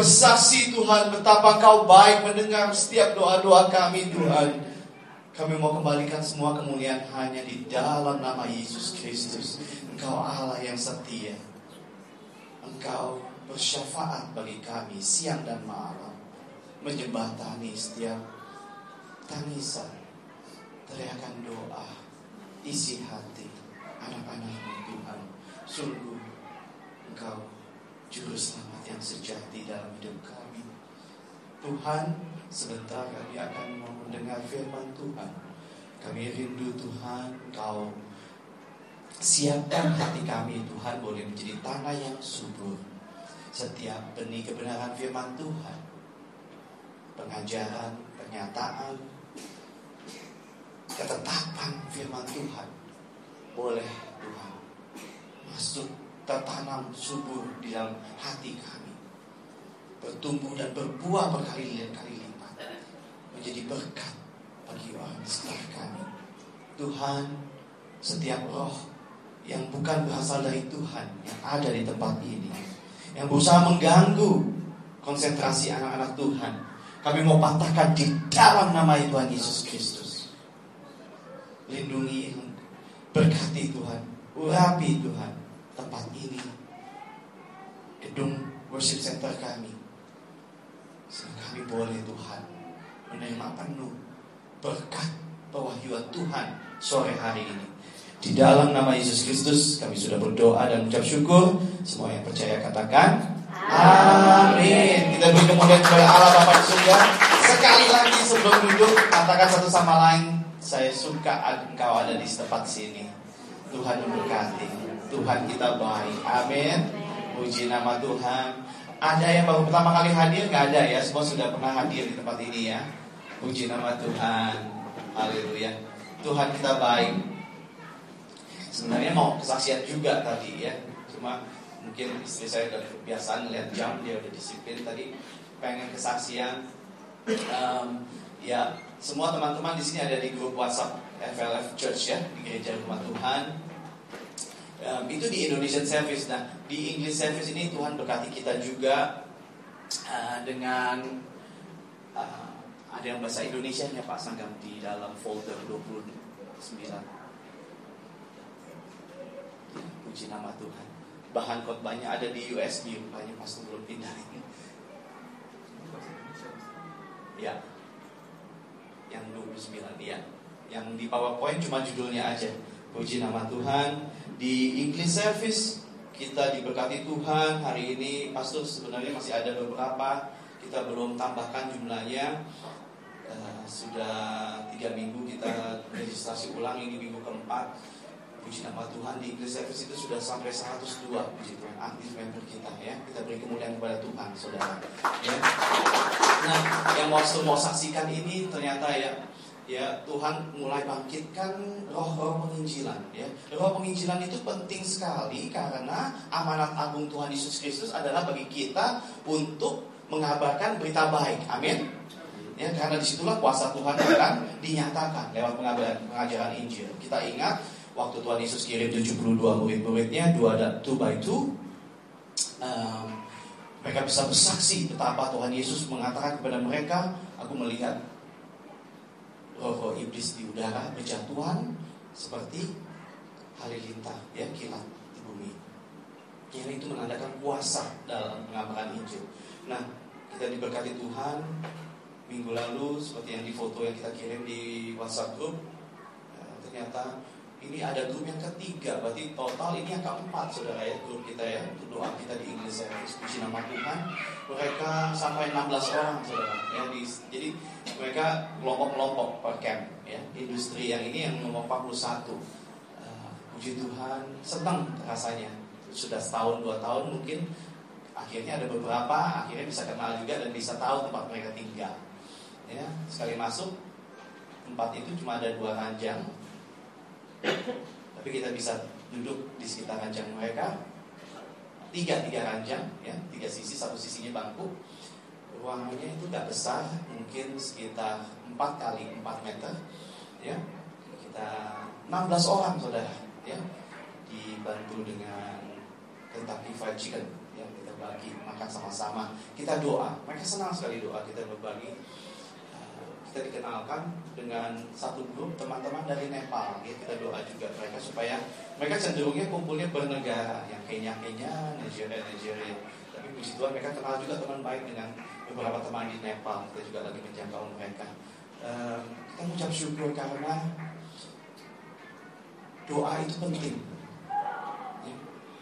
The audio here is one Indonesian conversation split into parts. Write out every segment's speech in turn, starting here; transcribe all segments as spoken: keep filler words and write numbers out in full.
bersaksi Tuhan betapa Engkau baik mendengar setiap doa-doa kami Tuhan. Kami mau kembalikan semua kemuliaan hanya di dalam nama Yesus Kristus. Engkau Allah yang setia. Engkau bersyafaat bagi kami siang dan malam, menjembatani setiap tangisan, teriakan doa, isi hati anak-anak-Mu Tuhan. Sungguh Engkau Juru Selamat yang sejati dalam hidup kami. Tuhan, sebentar kami akan mau mendengar firman Tuhan. Kami rindu Tuhan, Engkau siapkan hati kami Tuhan, boleh menjadi tanah yang subur. Setiap benih kebenaran firman Tuhan, pengajaran, pernyataan, ketetapan firman Tuhan, boleh Tuhan masuk, tertanam subur di dalam hati kami, bertumbuh dan berbuah berkali-kali lipat, menjadi berkat bagi orang sekitar kami. Tuhan, setiap roh yang bukan berasal dari Tuhan yang ada di tempat ini, yang berusaha mengganggu konsentrasi anak-anak Tuhan, kami mau patahkan di dalam nama Tuhan Yesus Kristus. Lindungi, berkati Tuhan, urapi Tuhan tempat ini, gedung worship center kami, sehingga kami boleh Tuhan menerima penuh berkat pewahyuan Tuhan sore hari ini. Di dalam nama Yesus Kristus kami sudah berdoa dan mengucap syukur. Semua yang percaya katakan amin. Kita beri kemuliaan kepada Allah Bapa di surga. Sekali lagi sebelum duduk, katakan satu sama lain, saya suka engkau ada di tempat sini. Tuhan memberkati. Tuhan kita baik. Amin. Puji nama Tuhan. Ada yang baru pertama kali hadir? Gak ada ya. Semua sudah pernah hadir di tempat ini ya. Puji nama Tuhan. Haleluya. Tuhan kita baik. Sebenarnya mau kesaksian juga tadi ya. Cuma mungkin istri saya udah kebiasaan lihat jam, dia udah disiplin tadi. Pengen kesaksian. Um, ya, semua teman-teman di sini ada di grup WhatsApp F L F Church ya, di Gereja Rumah Tuhan. Um, itu di Indonesian Service. Nah, di English Service ini Tuhan berkati kita juga uh, dengan uh, ada yang bahasa Indonesianya Pak Sanggam di dalam folder dua puluh sembilan. Ya, puji nama Tuhan. Bahan khotbahnya ada di U S B, rupanya pastor belum pindah ini. Ya, yang dua puluh sembilan ya. Yang di PowerPoint cuma judulnya aja. Puji nama Tuhan. Di English Service kita diberkati Tuhan. Hari ini pastor sebenarnya masih ada beberapa, kita belum tambahkan jumlahnya. uh, Sudah tiga minggu kita registrasi ulang, ini minggu keempat. Puji nama Tuhan, di English Service itu sudah sampai seratus dua. Puji Tuhan, aktif member kita ya. Kita beri kemuliaan kepada Tuhan saudara ya. Nah, yang mau mau saksikan ini ternyata ya, ya Tuhan mulai bangkitkan roh-roh penginjilan ya. Roh penginjilan itu penting sekali karena amanat agung Tuhan Yesus Kristus adalah bagi kita untuk mengabarkan berita baik. Amin. Ya, karena disitulah kuasa Tuhan akan dinyatakan lewat pengabaran pengajaran Injil. Kita ingat waktu Tuhan Yesus kirim tujuh puluh dua murid-muridnya, dua two by two, um, mereka bisa bersaksi betapa Tuhan Yesus mengatakan kepada mereka, aku melihat roh-roh iblis di udara berjatuhan seperti halilintar ya, kilat di bumi. Yang itu menandakan kuasa dalam pengabaran Injil. Nah, kita diberkati Tuhan. Minggu lalu seperti yang di foto yang kita kirim di WhatsApp group, ternyata ini ada grup yang ketiga, berarti total ini yang keempat saudara ya, grup kita ya, untuk doa kita di English Service. Puji nama Tuhan, mereka sampai enam belas orang saudara ya, di, jadi mereka kelompok-kelompok per camp ya. Industri yang ini yang nomor empat puluh satu. uh, Puji Tuhan, senang rasanya. Sudah setahun dua tahun mungkin, akhirnya ada beberapa akhirnya bisa kenal juga dan bisa tahu tempat mereka tinggal ya. Sekali masuk tempat itu cuma ada dua ranjang, tapi kita bisa duduk di sekitar ranjang mereka. Tiga, tiga ranjang ya, tiga sisi, satu sisinya bangku. Ruangannya itu tidak besar, mungkin sekitar empat kali empat meter ya. Kita enam belas orang saudara ya, dibantu dengan Kentucky Fried Chicken ya, kita berbagi, makan sama-sama, kita doa. Mereka senang sekali doa, kita berbagi. Kita dikenalkan dengan satu grup teman-teman dari Nepal, ya, kita doa juga mereka supaya mereka cenderungnya kumpulnya bernegara, yang Kenya-Kenya, Nigeria-Nigeria. Tapi puji Tuhan mereka kenal juga teman baik dengan beberapa teman di Nepal. Kita juga lagi menjangkau mereka. uh, Kita mengucap syukur karena doa itu penting, ya.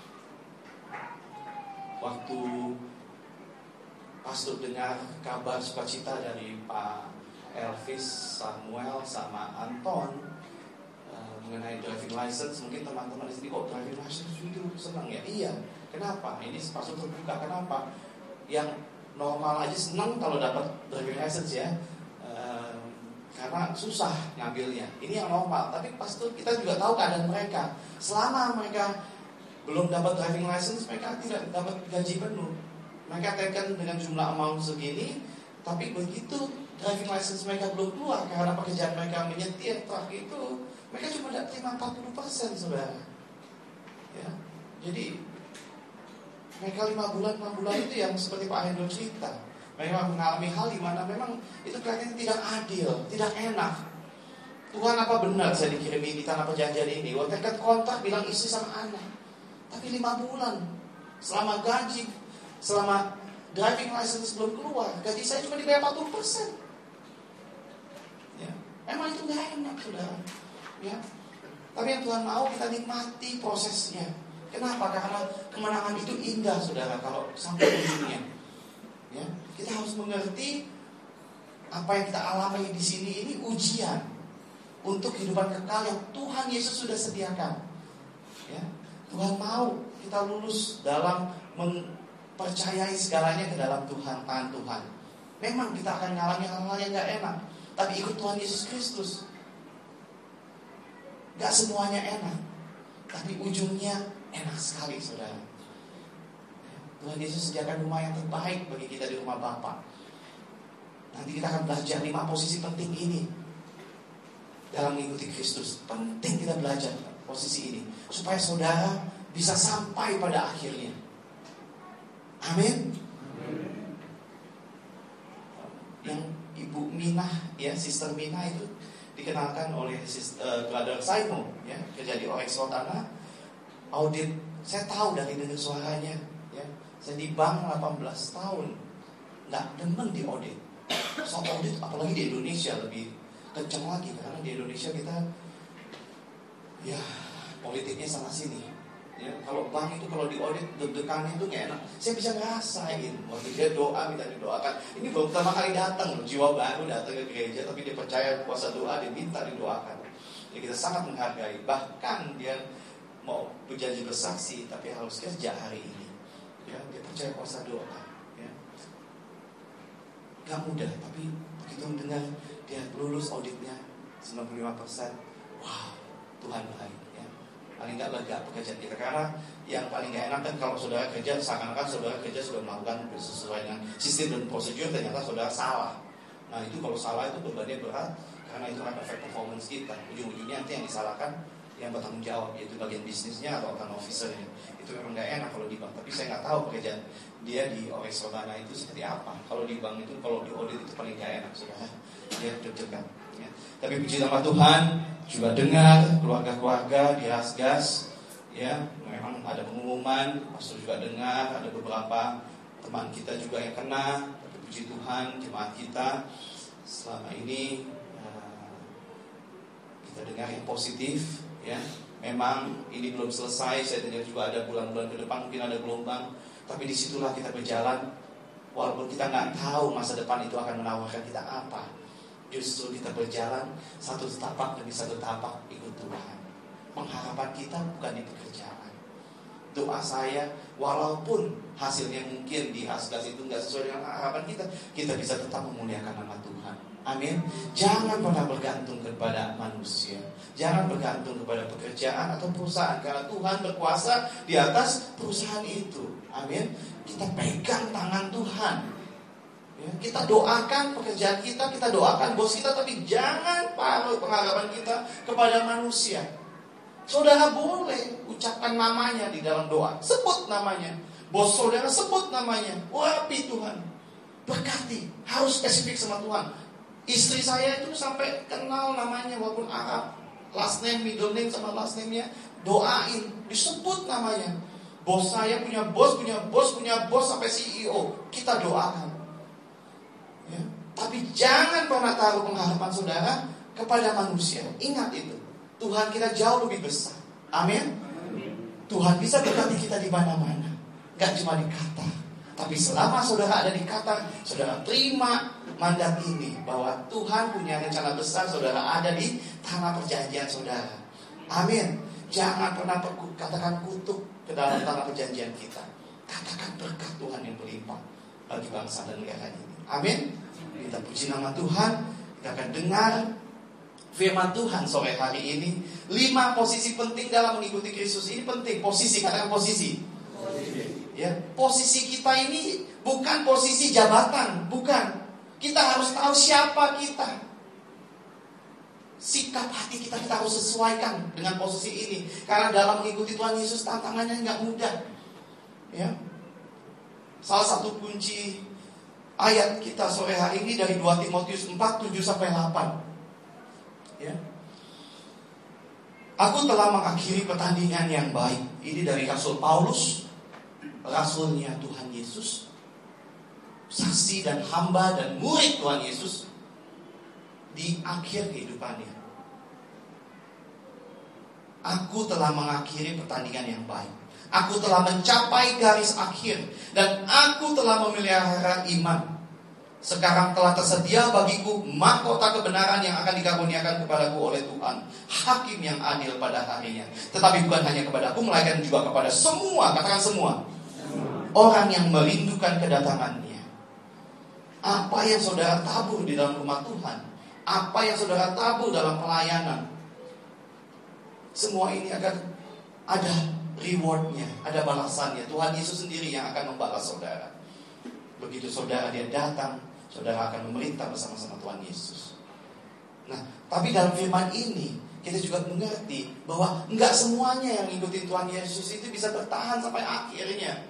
Waktu pastor dengar kabar sukacita dari Pak Elvis, Samuel, sama Anton uh, mengenai driving license, mungkin teman-teman di sini kok driving license itu senang ya? Iya. Kenapa? Ini pastor terbuka. Kenapa? Yang normal aja senang kalau dapat driving license ya, uh, karena susah ngambilnya. Ini yang normal. Tapi pastor kita juga tahu keadaan mereka. Selama mereka belum dapat driving license, mereka tidak dapat gaji penuh. Mereka tekan dengan jumlah amount segini, tapi begitu driving license mereka belum keluar karena pekerjaan mereka menyetir truk itu, mereka cuma dapat terima empat puluh persen, saudara. Ya, jadi mereka lima bulan enam bulan itu yang seperti Pak Hendro cerita, mereka mengalami hal di mana memang itu kelihatannya tidak adil, tidak enak. Tuhan, apa benar saya dikirimi di tanah perjanjian ini? Waktu dekat kontrak bilang istri sama anak, tapi lima bulan selama gaji, selama driving license belum keluar, gaji saya cuma dibayar empat puluh persen. Ya, emang itu gak enak, saudara. Ya, tapi yang Tuhan mau kita nikmati prosesnya. Kenapa? Karena kemenangan itu indah, saudara, kalau sampai ujungnya. Ya, kita harus mengerti apa yang kita alami di sini ini ujian untuk kehidupan kekal yang Tuhan Yesus sudah sediakan. Ya, Tuhan mau kita lulus dalam mempercayai segalanya ke dalam Tuhan, tangan Tuhan. Memang kita akan mengalami hal-hal yang gak enak, tapi ikut Tuhan Yesus Kristus, gak semuanya enak, tapi ujungnya enak sekali, saudara. Tuhan Yesus sediakan rumah yang terbaik bagi kita di rumah Bapa. Nanti kita akan belajar lima posisi penting ini dalam mengikuti Kristus. Penting kita belajar posisi ini supaya saudara bisa sampai pada akhirnya. Amin. Yang Ibu Minah, ya, Sister Minah itu dikenalkan oleh Sister, uh, Brother Simon, ya, kerja di O X Rotana, audit. Saya tahu dari dengar suaranya, ya. Saya di bank delapan belas tahun, nggak demen di audit. So audit, apalagi di Indonesia lebih kencang lagi, karena di Indonesia kita, ya, politiknya sana sini. Ya, kalau bank itu kalau di audit deg-degannya itu nggak enak. Saya bisa ngerasain waktu dia doa minta didoakan. Ini baru pertama kali datang loh, jiwa baru datang ke gereja, tapi dia percaya kuasa doa, dia minta didoakan. Ya, kita sangat menghargai. Bahkan dia mau berjanji bersaksi, tapi harus kerja hari ini. Ya, dia percaya kuasa doa. Ya, gak mudah, tapi begitu mendengar dia lulus auditnya sembilan puluh lima persen, wow, Tuhan baik. Paling gak lega pekerjaan kita. Karena yang paling gak enak kan kalau saudara kerja, seakan-akan saudara kerja sudah melakukan sesuai dengan sistem dan prosedur, ternyata saudara salah. Nah itu kalau salah itu bebannya berat, karena itu akan efek performance kita. Ujung-ujungnya nanti yang disalahkan yang bertanggung jawab, yaitu bagian bisnisnya atau account officernya. Itu memang gak enak kalau di bank. Tapi saya gak tahu pekerjaan dia di O X Rotana itu seperti apa. Kalau di bank itu, kalau di audit itu paling gak enak, saudara. Dia deg-degan. Ya. Tapi puji nama Tuhan, juga dengar keluarga-keluarga di Rasgas, ya, memang ada pengumuman, pastor juga dengar, ada beberapa teman kita juga yang kena. Tapi puji Tuhan, jemaat kita selama ini uh, kita dengar yang positif, ya. Memang ini belum selesai, saya dengar juga ada bulan-bulan ke depan mungkin ada gelombang, tapi disitulah kita berjalan, walaupun kita nggak tahu masa depan itu akan menawarkan kita apa. Justru kita berjalan satu tapak demi satu tapak ikut Tuhan. Pengharapan kita bukan di pekerjaan. Doa saya, walaupun hasilnya mungkin di Rasgas itu nggak sesuai dengan harapan kita, kita bisa tetap memuliakan nama Tuhan. Amin. Jangan pernah bergantung kepada manusia. Jangan bergantung kepada pekerjaan atau perusahaan, karena Tuhan berkuasa di atas perusahaan itu. Amin. Kita pegang tangan Tuhan. Ya, kita doakan pekerjaan kita, kita doakan bos kita, tapi jangan paruh pengharapan kita kepada manusia. Saudara boleh ucapkan namanya di dalam doa, sebut namanya. Bos saudara sebut namanya, urapi Tuhan, berkati, harus spesifik sama Tuhan. Istri saya itu sampai kenal namanya walaupun Arab, last name, middle name sama last name-nya, doain, disebut namanya. Bos saya punya bos, punya bos, punya bos sampai C E O, kita doakan. Ya. Tapi jangan pernah taruh pengharapan saudara kepada manusia. Ingat itu, Tuhan kita jauh lebih besar. Amin. Tuhan bisa berkati kita di mana-mana, gak cuma di kata. Tapi selama saudara ada di kata, saudara terima mandat ini, bahwa Tuhan punya rencana besar, saudara ada di tanah perjanjian saudara. Amin. Jangan pernah katakan kutuk ke dalam tanah perjanjian kita. Katakan berkat Tuhan yang berlimpah bagi bangsa dan negara ini. Amin. Kita puji nama Tuhan. Kita akan dengar firman Tuhan sore hari ini. Lima posisi penting dalam mengikuti Kristus. Ini penting. Posisi, katakan posisi. Posisi. Ya, posisi kita ini bukan posisi jabatan, bukan. Kita harus tahu siapa kita. Sikap hati kita kita harus sesuaikan dengan posisi ini. Karena dalam mengikuti Tuhan Yesus tantangannya nggak mudah. Ya. Salah satu kunci ayat kita sore hari ini dari dua Timotius empat, tujuh sampai delapan. Ya. Aku telah mengakhiri pertandingan yang baik. Ini dari Rasul Paulus, rasulnya Tuhan Yesus, saksi dan hamba dan murid Tuhan Yesus di akhir kehidupannya. Aku telah mengakhiri pertandingan yang baik. Aku telah mencapai garis akhir dan aku telah memelihara iman. Sekarang telah tersedia bagiku mahkota kebenaran yang akan dikaruniakan kepadaku oleh Tuhan, hakim yang adil pada harinya. Tetapi bukan hanya kepadaku, melainkan juga kepada semua, katakan semua, orang yang merindukan kedatangannya. Apa yang saudara tabur di dalam rumah Tuhan, apa yang saudara tabur dalam pelayanan, semua ini akan ada rewardnya, ada balasannya. Tuhan Yesus sendiri yang akan membalas saudara. Begitu saudara dia datang, saudara akan memerintah bersama-sama Tuhan Yesus. Nah, tapi dalam firman ini kita juga mengerti bahwa enggak semuanya yang ngikutin Tuhan Yesus itu bisa bertahan sampai akhirnya.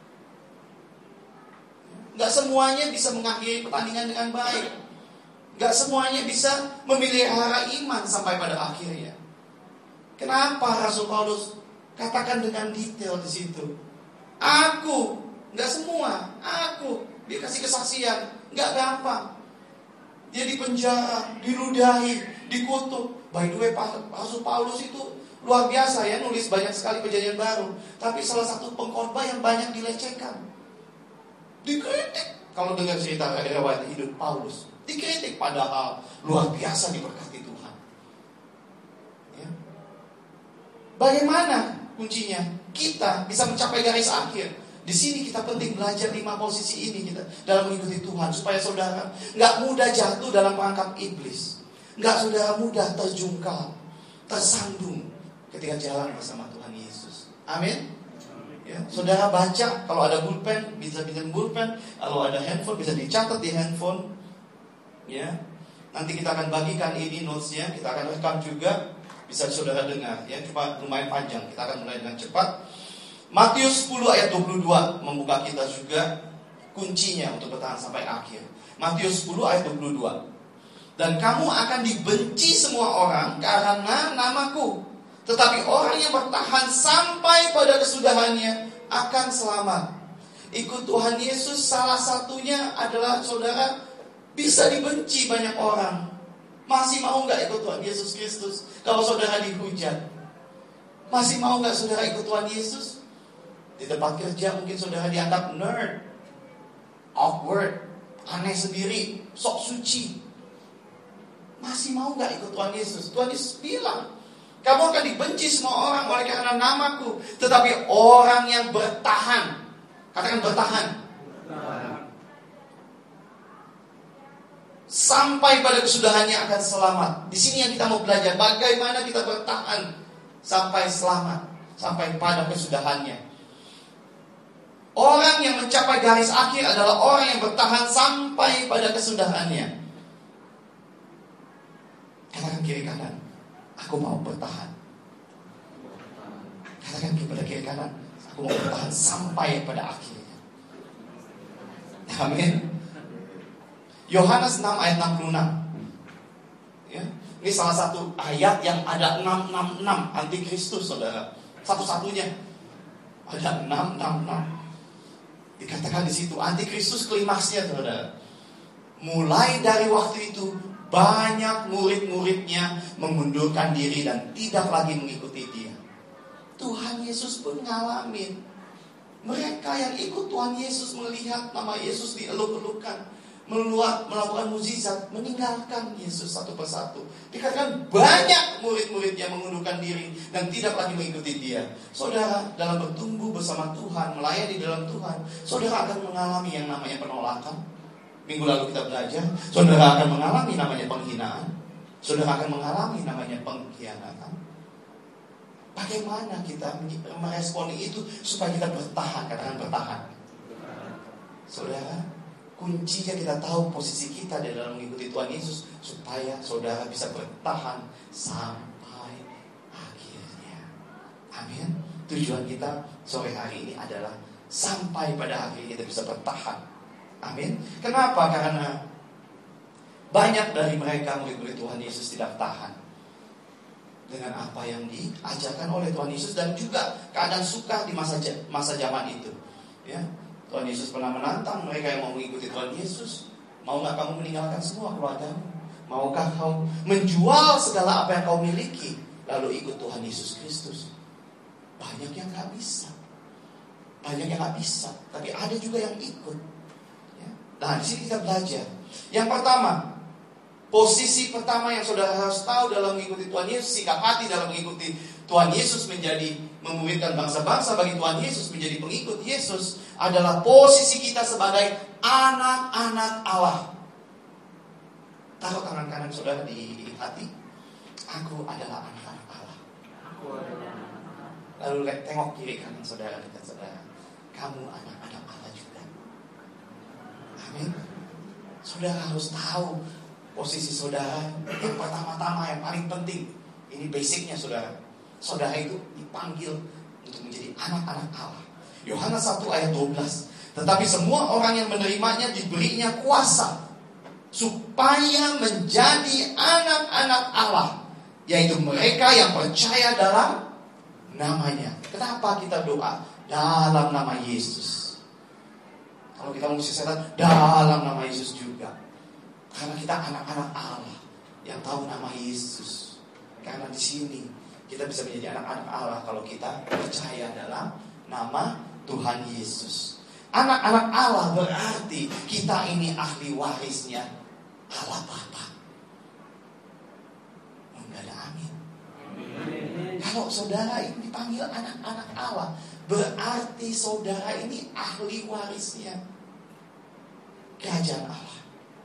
Enggak semuanya bisa mengakhiri pertandingan dengan baik. Enggak semuanya bisa memelihara iman sampai pada akhirnya. Kenapa Rasul Paulus katakan dengan detail di situ? Aku, enggak semua, aku dia kasih kesaksian, enggak gampang. Dia dipenjara, diludahi, dikutuk. By the way, Rasul Paulus itu luar biasa ya, nulis banyak sekali perjanjian baru. Tapi salah satu pengkhotbah yang banyak dilecehkan, dikritik. Kalau dengar cerita riwayat hidup Paulus, dikritik, padahal luar biasa diberkati Tuhan. Ya. Bagaimana kuncinya? Kita bisa mencapai garis akhir. Di sini kita penting belajar lima posisi ini kita dalam mengikuti Tuhan, supaya saudara nggak mudah jatuh dalam perangkap iblis, nggak saudara mudah terjungkal, tersandung ketika jalan bersama Tuhan Yesus. Amin. Ya, saudara baca, kalau ada pulpen bisa bikin pulpen, kalau ada handphone bisa dicatat di handphone. Ya, nanti kita akan bagikan ini notesnya, kita akan rekam juga, bisa saudara dengar. Ya, cuma lumayan panjang, kita akan mulai dengan cepat. Matius sepuluh ayat dua puluh dua membuka kita juga kuncinya untuk bertahan sampai akhir. Matius sepuluh ayat dua puluh dua. Dan kamu akan dibenci semua orang karena namaku, tetapi orang yang bertahan sampai pada kesudahannya akan selamat. Ikut Tuhan Yesus salah satunya adalah saudara bisa dibenci banyak orang. Masih mau gak ikut Tuhan Yesus Kristus kalau saudara dihujat? Masih mau gak saudara ikut Tuhan Yesus? Di tempat kerja mungkin saudara dianggap nerd, awkward, aneh sendiri, sok suci. Masih mau gak ikut Tuhan Yesus? Tuhan Yesus bilang, kamu akan dibenci semua orang oleh karena namaku, tetapi orang yang bertahan, katakan bertahan, bertahan, sampai pada kesudahannya akan selamat. Di sini yang kita mau belajar, bagaimana kita bertahan sampai selamat, sampai pada kesudahannya. Orang yang mencapai garis akhir adalah orang yang bertahan sampai pada kesudahannya. Katakan kiri kanan, aku mau bertahan. Katakan kepada kiri kanan, Aku mau bertahan sampai pada akhirnya. Amin. Yohanes enam ayat enam puluh enam. Ya, ini salah satu ayat yang ada enam enam enam antikristus, saudara. Satu-satunya ada enam enam enam. Dikatakan di situ antikristus klimaksnya, saudara. Mulai dari waktu itu banyak murid-muridnya mengundurkan diri dan tidak lagi mengikuti dia. Tuhan Yesus pun ngalamin. Mereka yang ikut Tuhan Yesus melihat nama Yesus dieluk-elukan, meluat, melakukan mukjizat, meninggalkan Yesus satu persatu. Dikatakan banyak murid-murid yang mengundurkan diri dan tidak lagi mengikuti dia. Saudara, dalam bertumbuh bersama Tuhan, melayani dalam Tuhan, saudara akan mengalami yang namanya penolakan. Minggu lalu kita belajar, saudara akan mengalami namanya penghinaan, saudara akan mengalami namanya pengkhianatan. Bagaimana kita meresponi itu supaya kita bertahan? Katakan bertahan. Saudara, kuncinya kita tahu posisi kita di dalam mengikuti Tuhan Yesus, supaya saudara bisa bertahan sampai akhirnya. Amin. Tujuan kita sore hari ini adalah sampai pada akhirnya kita bisa bertahan. Amin. Kenapa? Karena banyak dari mereka murid-murid Tuhan Yesus tidak tahan dengan apa yang diajarkan oleh Tuhan Yesus, dan juga keadaan suka di masa masa zaman itu. Ya, Tuhan Yesus pernah menantang mereka yang mau mengikuti Tuhan Yesus. Maukah kamu meninggalkan semua keluargamu? Maukah kau menjual segala apa yang kau miliki lalu ikut Tuhan Yesus Kristus? Banyak yang gak bisa, banyak yang gak bisa, tapi ada juga yang ikut. Ya. Nah, di sini kita belajar. Yang pertama, posisi pertama yang saudara harus tahu dalam mengikuti Tuhan Yesus, sikap hati dalam mengikuti Tuhan Yesus, menjadi memuridkan bangsa-bangsa bagi Tuhan Yesus, menjadi pengikut Yesus, adalah posisi kita sebagai anak-anak Allah. Taruh tangan kanan saudara di hati. Aku adalah anak-anak Allah. Lalu tengok kiri kanan saudara, dekat saudara. Kamu anak-anak Allah juga. Amin. Saudara harus tahu posisi saudara yang pertama-tama, yang paling penting. Ini basicnya saudara. Saudara itu dipanggil untuk menjadi anak-anak Allah. Yohanes satu ayat dua belas. Tetapi semua orang yang menerimanya diberinya kuasa supaya menjadi anak-anak Allah, yaitu mereka yang percaya dalam namanya. Kenapa kita doa? Dalam nama Yesus. Kalau kita mengusir setan, dalam nama Yesus juga. Karena kita anak-anak Allah yang tahu nama Yesus. Karena di sini kita bisa menjadi anak-anak Allah kalau kita percaya dalam nama Tuhan Yesus. Anak-anak Allah berarti kita ini ahli warisnya Allah Bapa. Enggak ada amin. Kalau saudara ini dipanggil anak-anak Allah, berarti saudara ini ahli warisnya kerajaan Allah.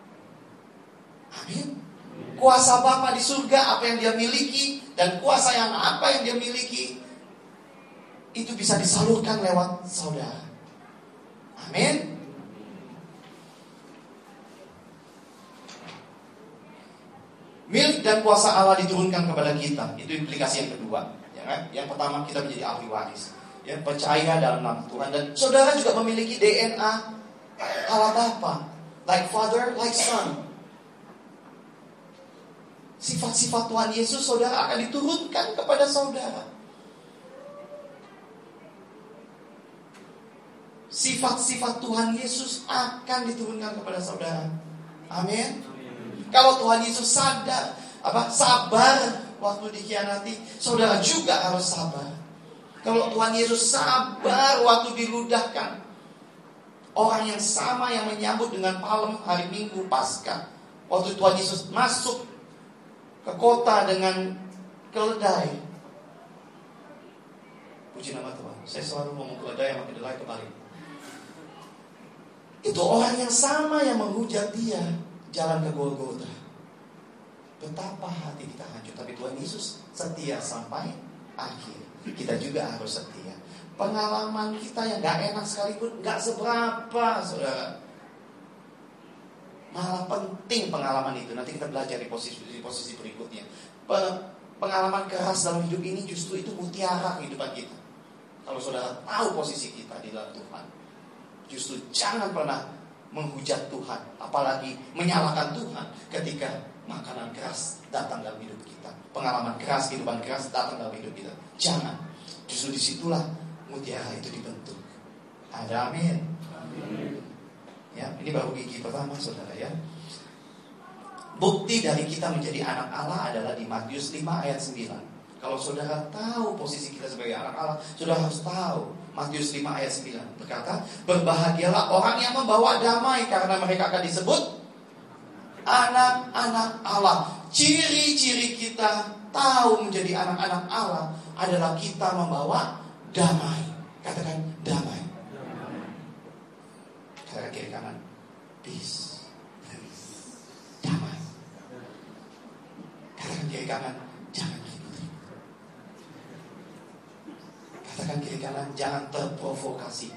Amin. Kuasa Bapa di surga, apa yang dia miliki, dan kuasa yang apa yang dia miliki, itu bisa disalurkan lewat saudara. Amin. Milik dan kuasa Allah diturunkan kepada kita. Itu implikasi yang kedua, ya kan? Yang pertama, kita menjadi ahli waris, ya, percaya dalam nama Tuhan. Dan saudara juga memiliki D N A Allah Bapa, like Father, like Son. Sifat-sifat Tuhan Yesus saudara akan diturunkan kepada saudara. Sifat-sifat Tuhan Yesus akan diturunkan kepada saudara. Amin. Kalau Tuhan Yesus sadar, apa sabar waktu dikhianati, saudara juga harus sabar. Kalau Tuhan Yesus sabar waktu diludahkan, orang yang sama yang menyambut dengan palem hari Minggu Paskah, waktu Tuhan Yesus masuk ke kota dengan keledai. Puji nama Tuhan. Saya selalu ngomong keledai sama keledai kembali. Itu orang yang sama yang menghujat dia jalan ke Golgota. Betapa hati kita hancur, tapi Tuhan Yesus setia sampai akhir. Kita juga harus setia. Pengalaman kita yang gak enak sekalipun gak seberapa, saudara. Malah penting pengalaman itu. Nanti kita belajar di posisi, di posisi berikutnya. Pengalaman keras dalam hidup ini justru itu mutiara kehidupan kita. Kalau saudara tahu posisi kita di dalam Tuhan, justru jangan pernah menghujat Tuhan, apalagi menyalahkan Tuhan ketika makanan keras datang dalam hidup kita, pengalaman keras, kehidupan keras datang dalam hidup kita. Jangan. Justru disitulah mutiara itu dibentuk. Ada amin. Amin. Ya, ini baru gigi pertama, saudara ya. Bukti dari kita menjadi anak Allah adalah di Matius lima ayat sembilan. Kalau saudara tahu posisi kita sebagai anak Allah, saudara harus tahu Matius lima ayat sembilan berkata, berbahagialah orang yang membawa damai, karena mereka akan disebut anak-anak Allah. Ciri-ciri kita tahu menjadi anak-anak Allah adalah kita membawa damai. Katakan damai. Katakan kiri kanan, peace. Damai. Katakan kiri kanan, jangan ribut-ribut. Katakan kiri kanan, jangan terprovokasi.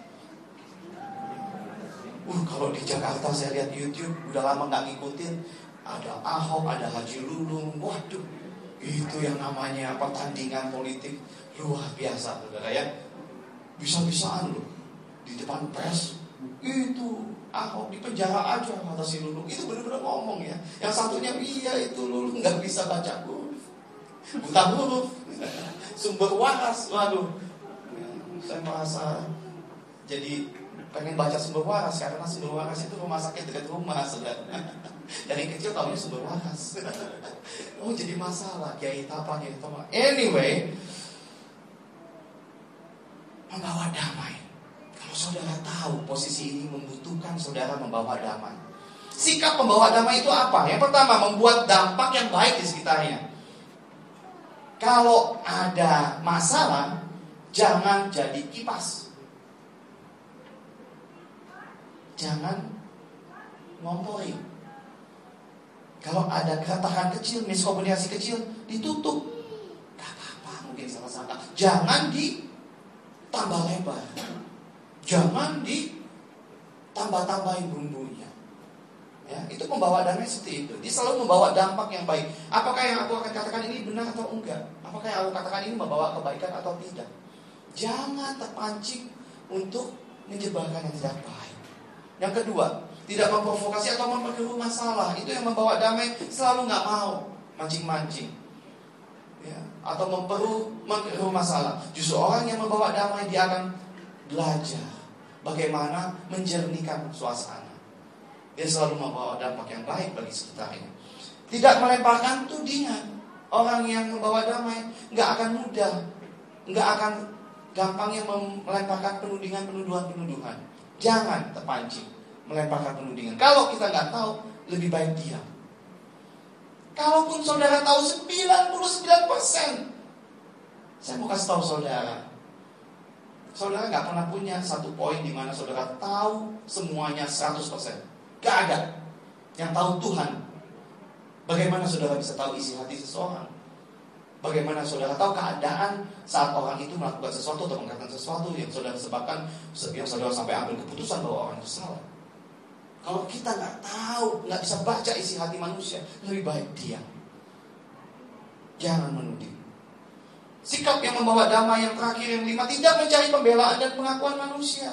Uh, kalau di Jakarta saya lihat YouTube, udah lama gak ngikutin, ada Ahok, ada Haji Lulung. Waduh, itu yang namanya pertandingan politik luar biasa, saudara ya. Bisa-bisaan loh di depan pers. Itu Ahok di penjara aja kata si Lulung. Itu benar-benar ngomong ya. Yang satunya, iya itu Lulung gak bisa baca huruf, buta huruf, sumber waras. Waduh, saya merasa jadi pengen baca sumber waras, karena sumber waras itu rumah sakit dekat rumah, saudara. Dari kecil tahunya sumber waras. Oh, jadi masalah kiai apa kiai apa. Anyway, membawa damai. Kalau saudara tahu posisi ini membutuhkan saudara membawa damai. Sikap membawa damai itu apa? Yang pertama, membuat dampak yang baik di sekitarnya. Kalau ada masalah, jangan jadi kipas. Jangan ngompori. Kalau ada keretakan kecil, miskomunikasi kecil, ditutup. Gak apa-apa, mungkin salah-salah. Jangan ditambah lebar. Jangan ditambah-tambahin bumbunya. Ya, itu membawa damai seperti itu. Dia selalu membawa dampak yang baik. Apakah yang aku akan katakan ini benar atau enggak? Apakah yang aku katakan ini membawa kebaikan atau tidak? Jangan terpancing untuk menyebarkan yang tidak baik. Yang kedua, tidak memprovokasi atau memperkeruh masalah. Itu yang membawa damai selalu nggak mau mancing-mancing, ya, atau memperkeruh memperkeruh masalah. Justru orang yang membawa damai, dia akan belajar bagaimana menjernihkan suasana. Dia selalu membawa dampak yang baik bagi sekitarnya. Tidak melemparkan tudingan. Orang yang membawa damai nggak akan mudah, nggak akan gampangnya melemparkan penudingan-penuduhan-penuduhan. Jangan terpancing melemparkan penudingan. Kalau kita nggak tahu, lebih baik diam. Kalaupun saudara tahu sembilan puluh sembilan persen, saya mau kasih tahu saudara, saudara nggak pernah punya satu poin di mana saudara tahu semuanya seratus persen. Gak ada. Yang tahu Tuhan. Bagaimana saudara bisa tahu isi hati seseorang? Bagaimana saudara tahu keadaan saat orang itu melakukan sesuatu atau mengatakan sesuatu yang saudara sebabkan, yang saudara sampai ambil keputusan bahwa orang itu salah? Kalau kita nggak tahu, nggak bisa baca isi hati manusia, lebih baik diam. Jangan menuding. Sikap yang membawa damai yang terakhir, yang lima, tidak mencari pembelaan dan pengakuan manusia.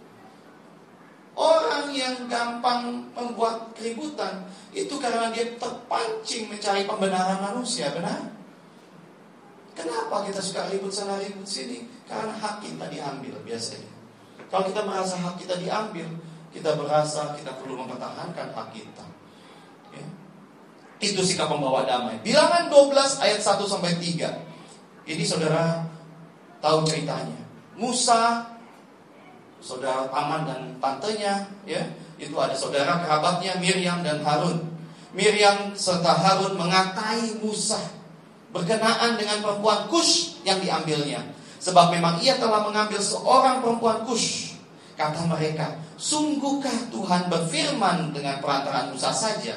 Orang yang gampang membuat keributan itu karena dia terpancing mencari pembenaran manusia, benar? Kenapa kita suka ribut sana ribut sini? Karena hak kita diambil biasanya. Kalau kita merasa hak kita diambil, kita merasa kita perlu mempertahankan hak kita, ya. Itu sikap membawa damai. Bilangan dua belas ayat satu sampai tiga. Ini saudara tahu ceritanya. Musa, saudara paman dan tantenya, ya, itu ada saudara kerabatnya Miriam dan Harun. Miriam serta Harun mengatai Musa berkenaan dengan perempuan Kush yang diambilnya, sebab memang ia telah mengambil seorang perempuan Kush. Kata mereka, sungguhkah Tuhan berfirman dengan perantaraan Musa saja?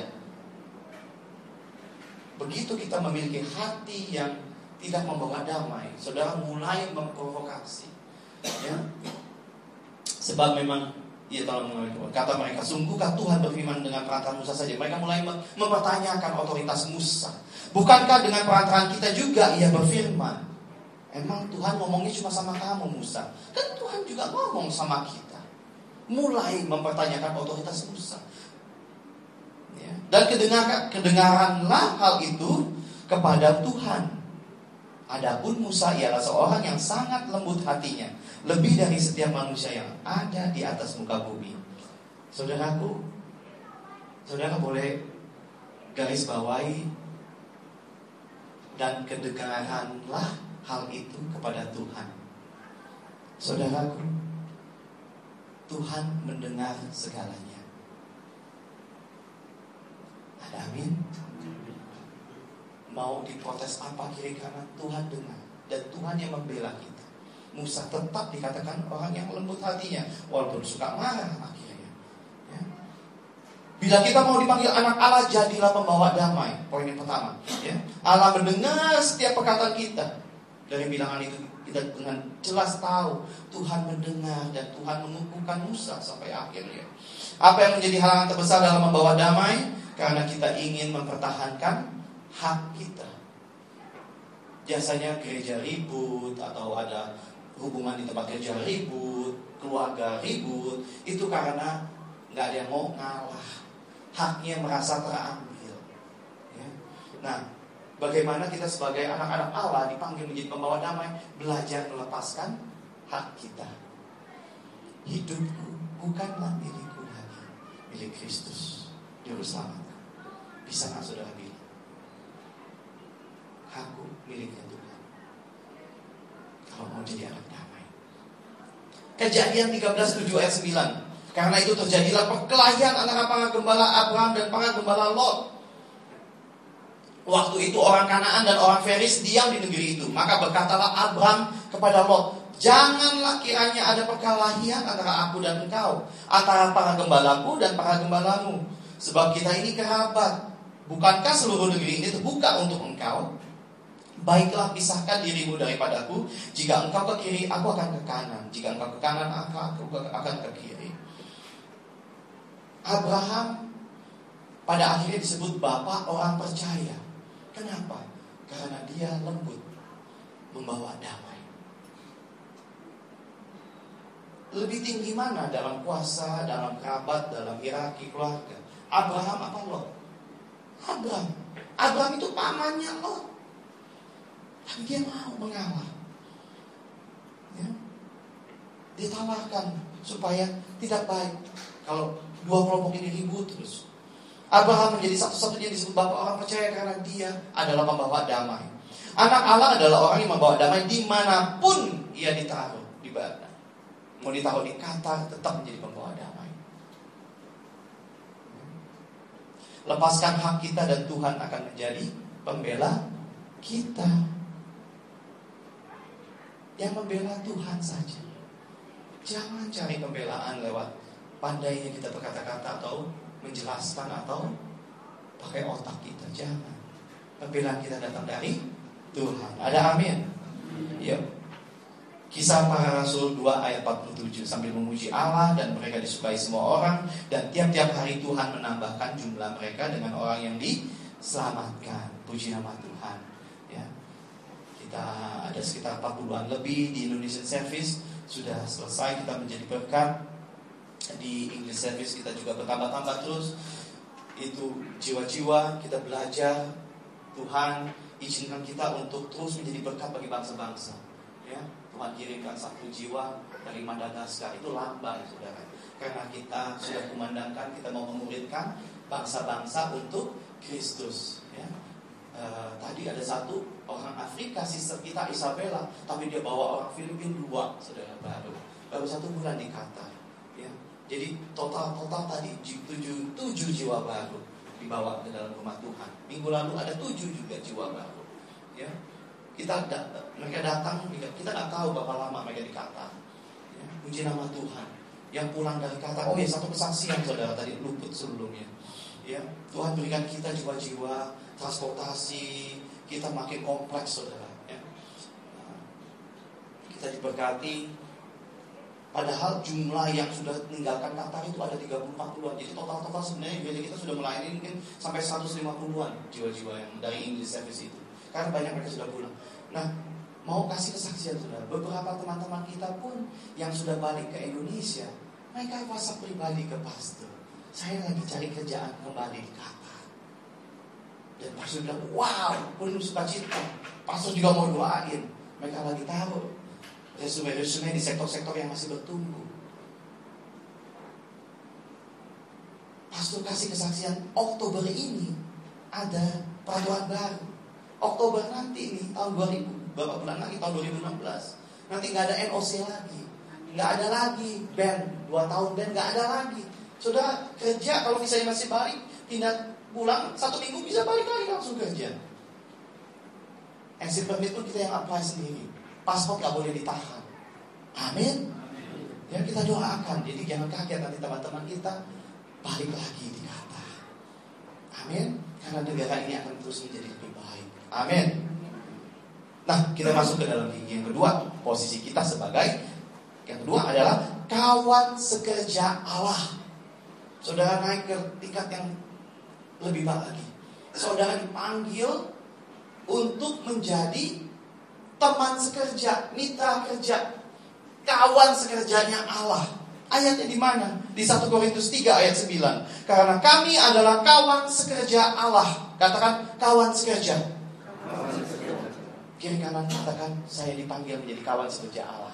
Begitu kita memiliki hati yang tidak membawa damai, saudara mulai memprovokasi, ya. Sebab memang ia telah mengambil. Kata mereka, sungguhkah Tuhan berfirman dengan perantaraan Musa saja? Mereka mulai mempertanyakan otoritas Musa. Bukankah dengan perantaraan kita juga ia berfirman? Emang Tuhan ngomongnya cuma sama kamu Musa? Kan Tuhan juga ngomong sama kita. Mulai mempertanyakan otoritas Musa. Ya. Dan kedengaran, kedengaranlah hal itu kepada Tuhan. Adapun Musa ialah seorang yang sangat lembut hatinya, lebih dari setiap manusia yang ada di atas muka bumi. Saudaraku, saudara boleh garis bawahi, dan kedengaranlah hal itu kepada Tuhan. Saudaraku, Tuhan mendengar segalanya. Ada amin? Mau diprotes apa kiri kanan, Tuhan dengar. Dan Tuhan yang membela kita. Musa tetap dikatakan orang yang lembut hatinya, walaupun suka marah akhirnya. Ya. Bila kita mau dipanggil anak Allah, jadilah pembawa damai. Poin yang pertama. Ya. Allah mendengar setiap perkataan kita. Dari bilangan itu kita dengan jelas tahu Tuhan mendengar dan Tuhan mengukuhkan Musa sampai akhirnya. Apa yang menjadi halangan terbesar dalam membawa damai? Karena kita ingin mempertahankan hak kita. Biasanya gereja ribut atau ada hubungan di tempat kerja ribut, keluarga ribut, itu karena nggak ada yang mau ngalah, haknya merasa terambil. Ya. Nah, bagaimana kita sebagai anak-anak Allah dipanggil menjadi pembawa damai? Belajar melepaskan hak kita. Hidupku bukanlah milikku lagi, milik Kristus, Juru Selamat. Bisa gak saudara bilang? Aku miliknya Tuhan. Kalau mau jadi anak damai. Kejadian tiga belas tujuh ayat sembilan. Karena itu terjadilah perkelahian antara para gembala Abraham dan para gembala Lot. Waktu itu orang Kanaan dan orang Feris diam di negeri itu. Maka berkatalah Abraham kepada Lot, janganlah kiranya ada perkelahian antara aku dan engkau, antara para gembalaku dan para gembalamu. Sebab kita ini kerabat. Bukankah seluruh negeri ini terbuka untuk engkau? Baiklah, pisahkan dirimu daripadaku. Jika engkau ke kiri, aku akan ke kanan. Jika engkau ke kanan, aku akan ke kiri. Abraham pada akhirnya disebut bapak orang percaya. Kenapa? Karena dia lembut, membawa damai. Lebih tinggi mana dalam kuasa, dalam kerabat, dalam hierarki keluarga? Abraham apa Lot? Abraham. Abraham itu pamannya Lot. Tapi dia mau mengalah. Ya. Dia tawarkan supaya tidak baik kalau dua kelompok ini ribut terus. Abraham menjadi satu-satunya disebut bapak orang percaya karena dia adalah pembawa damai. Anak Allah adalah orang yang membawa damai dimanapun ia ditaruh di badan. Mau ditaruh di Qatar, tetap menjadi pembawa damai. Lepaskan hak kita dan Tuhan akan menjadi pembela kita. Yang membela Tuhan saja. Jangan cari pembelaan lewat pandainya kita berkata-kata atau menjelaskan atau pakai otak kita. Jangan. Pembelaan kita datang dari Tuhan. Ada amin? Yuk. Kisah Para Rasul dua ayat empat puluh tujuh. Sambil memuji Allah dan mereka disukai semua orang, dan tiap-tiap hari Tuhan menambahkan jumlah mereka dengan orang yang diselamatkan. Puji nama Tuhan. Ya. Kita ada sekitar empat puluhan lebih di Indonesian Service. Sudah selesai, kita menjadi berkat. Di English Service kita juga bertambah-tambah terus. Itu jiwa-jiwa kita belajar. Tuhan izinkan kita untuk terus menjadi berkat bagi bangsa-bangsa. Ya, Tuhan kirimkan satu jiwa dari Madagaskar. Itu lambai, saudara. Karena kita sudah kumandangkan, kita mau memuridkan bangsa-bangsa untuk Kristus. Ya. E, tadi ada satu orang Afrika, sister kita Isabella, tapi dia bawa orang Filipina dua, saudara, baru baru satu bulan di Qatar. Ya. Jadi total-total tadi tujuh, tujuh jiwa baru dibawa ke dalam rumah Tuhan. Minggu lalu ada tujuh juga jiwa baru. Ya. Kita datang, mereka datang, kita nggak tahu berapa lama mereka di Qatar. Ya. Puji nama Tuhan. Yang pulang dari Qatar, oh ya, satu kesaksian saudara tadi luput sebelumnya. Ya, Tuhan berikan kita jiwa-jiwa, transportasi, kita makin kompleks saudara. Ya. Kita diberkati. Padahal jumlah yang sudah meninggalkan Qatar itu ada tiga puluh empat puluhan. Jadi total-total sebenarnya gereja kita sudah melayani mungkin sampai seratus lima puluhan jiwa-jiwa yang dari English Service itu. Karena banyak mereka sudah pulang. Nah, mau kasih kesaksian saudara. Beberapa teman-teman kita pun yang sudah balik ke Indonesia, mereka WhatsApp pribadi ke pastor, saya lagi cari kerjaan kembali di Qatar. Dan pastor bilang, wow, penuh sukacita. Pastor juga mau doain. Mereka lagi taruh resume-resume di sektor-sektor yang masih bertumbuh. Pastor kasih kesaksian, Oktober ini ada peraturan baru. Oktober nanti ini tahun dua ribu, berapa bulan lagi, tahun dua ribu enam belas, nanti gak ada N O C lagi, gak ada lagi band, dua tahun band gak ada lagi. Saudara kerja kalau misalnya masih balik, pindah pulang satu minggu bisa balik lagi langsung kerja. Exit permit pun kita yang apply sendiri. Paspor gak boleh ditahan. Amin. Ya kita doakan. Jadi jangan kaget nanti teman-teman kita balik lagi di Qatar. Amin. Karena negara ini akan terus menjadi lebih baik. Amin. Nah kita masuk ke dalam gigi yang kedua. Posisi kita sebagai yang kedua adalah kawan sekerja Allah. Saudara naik ke tingkat yang lebih baik lagi. Saudara dipanggil untuk menjadi teman sekerja, mitra kerja, kawan sekerjanya Allah. Ayatnya di mana? Di satu Korintus tiga ayat sembilan. Karena kami adalah kawan sekerja Allah. Katakan kawan sekerja. Kiri kanan katakan saya dipanggil menjadi kawan sekerja Allah.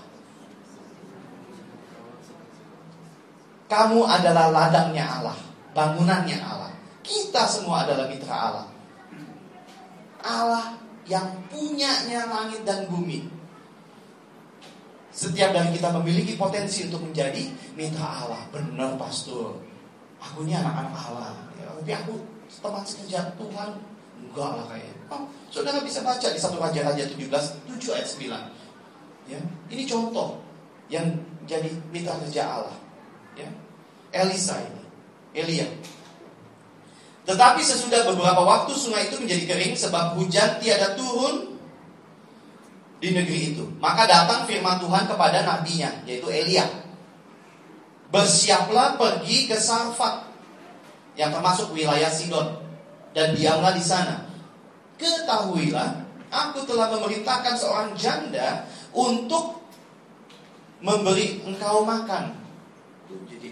Kamu adalah ladangnya Allah, bangunannya Allah. Kita semua adalah mitra Allah. Allah yang punyanya langit dan bumi. Setiap dari kita memiliki potensi untuk menjadi mitra Allah. Benar pastor, aku ini anak-anak Allah ya, tapi aku teman sekerja Tuhan enggak lah kayaknya. Oh, saudara bisa baca di satu Raja-Raja tujuh belas tujuh ayat sembilan ya. Ini contoh yang jadi mitra kerja Allah ya. Elisa ini, Elia. Tetapi sesudah beberapa waktu sungai itu menjadi kering sebab hujan tiada turun di negeri itu. Maka datang firman Tuhan kepada nabinya, yaitu Elia. Bersiaplah pergi ke Sarfat, yang termasuk wilayah Sidon, dan diamlah di sana. Ketahuilah, aku telah memerintahkan seorang janda untuk memberi engkau makan. Jadi,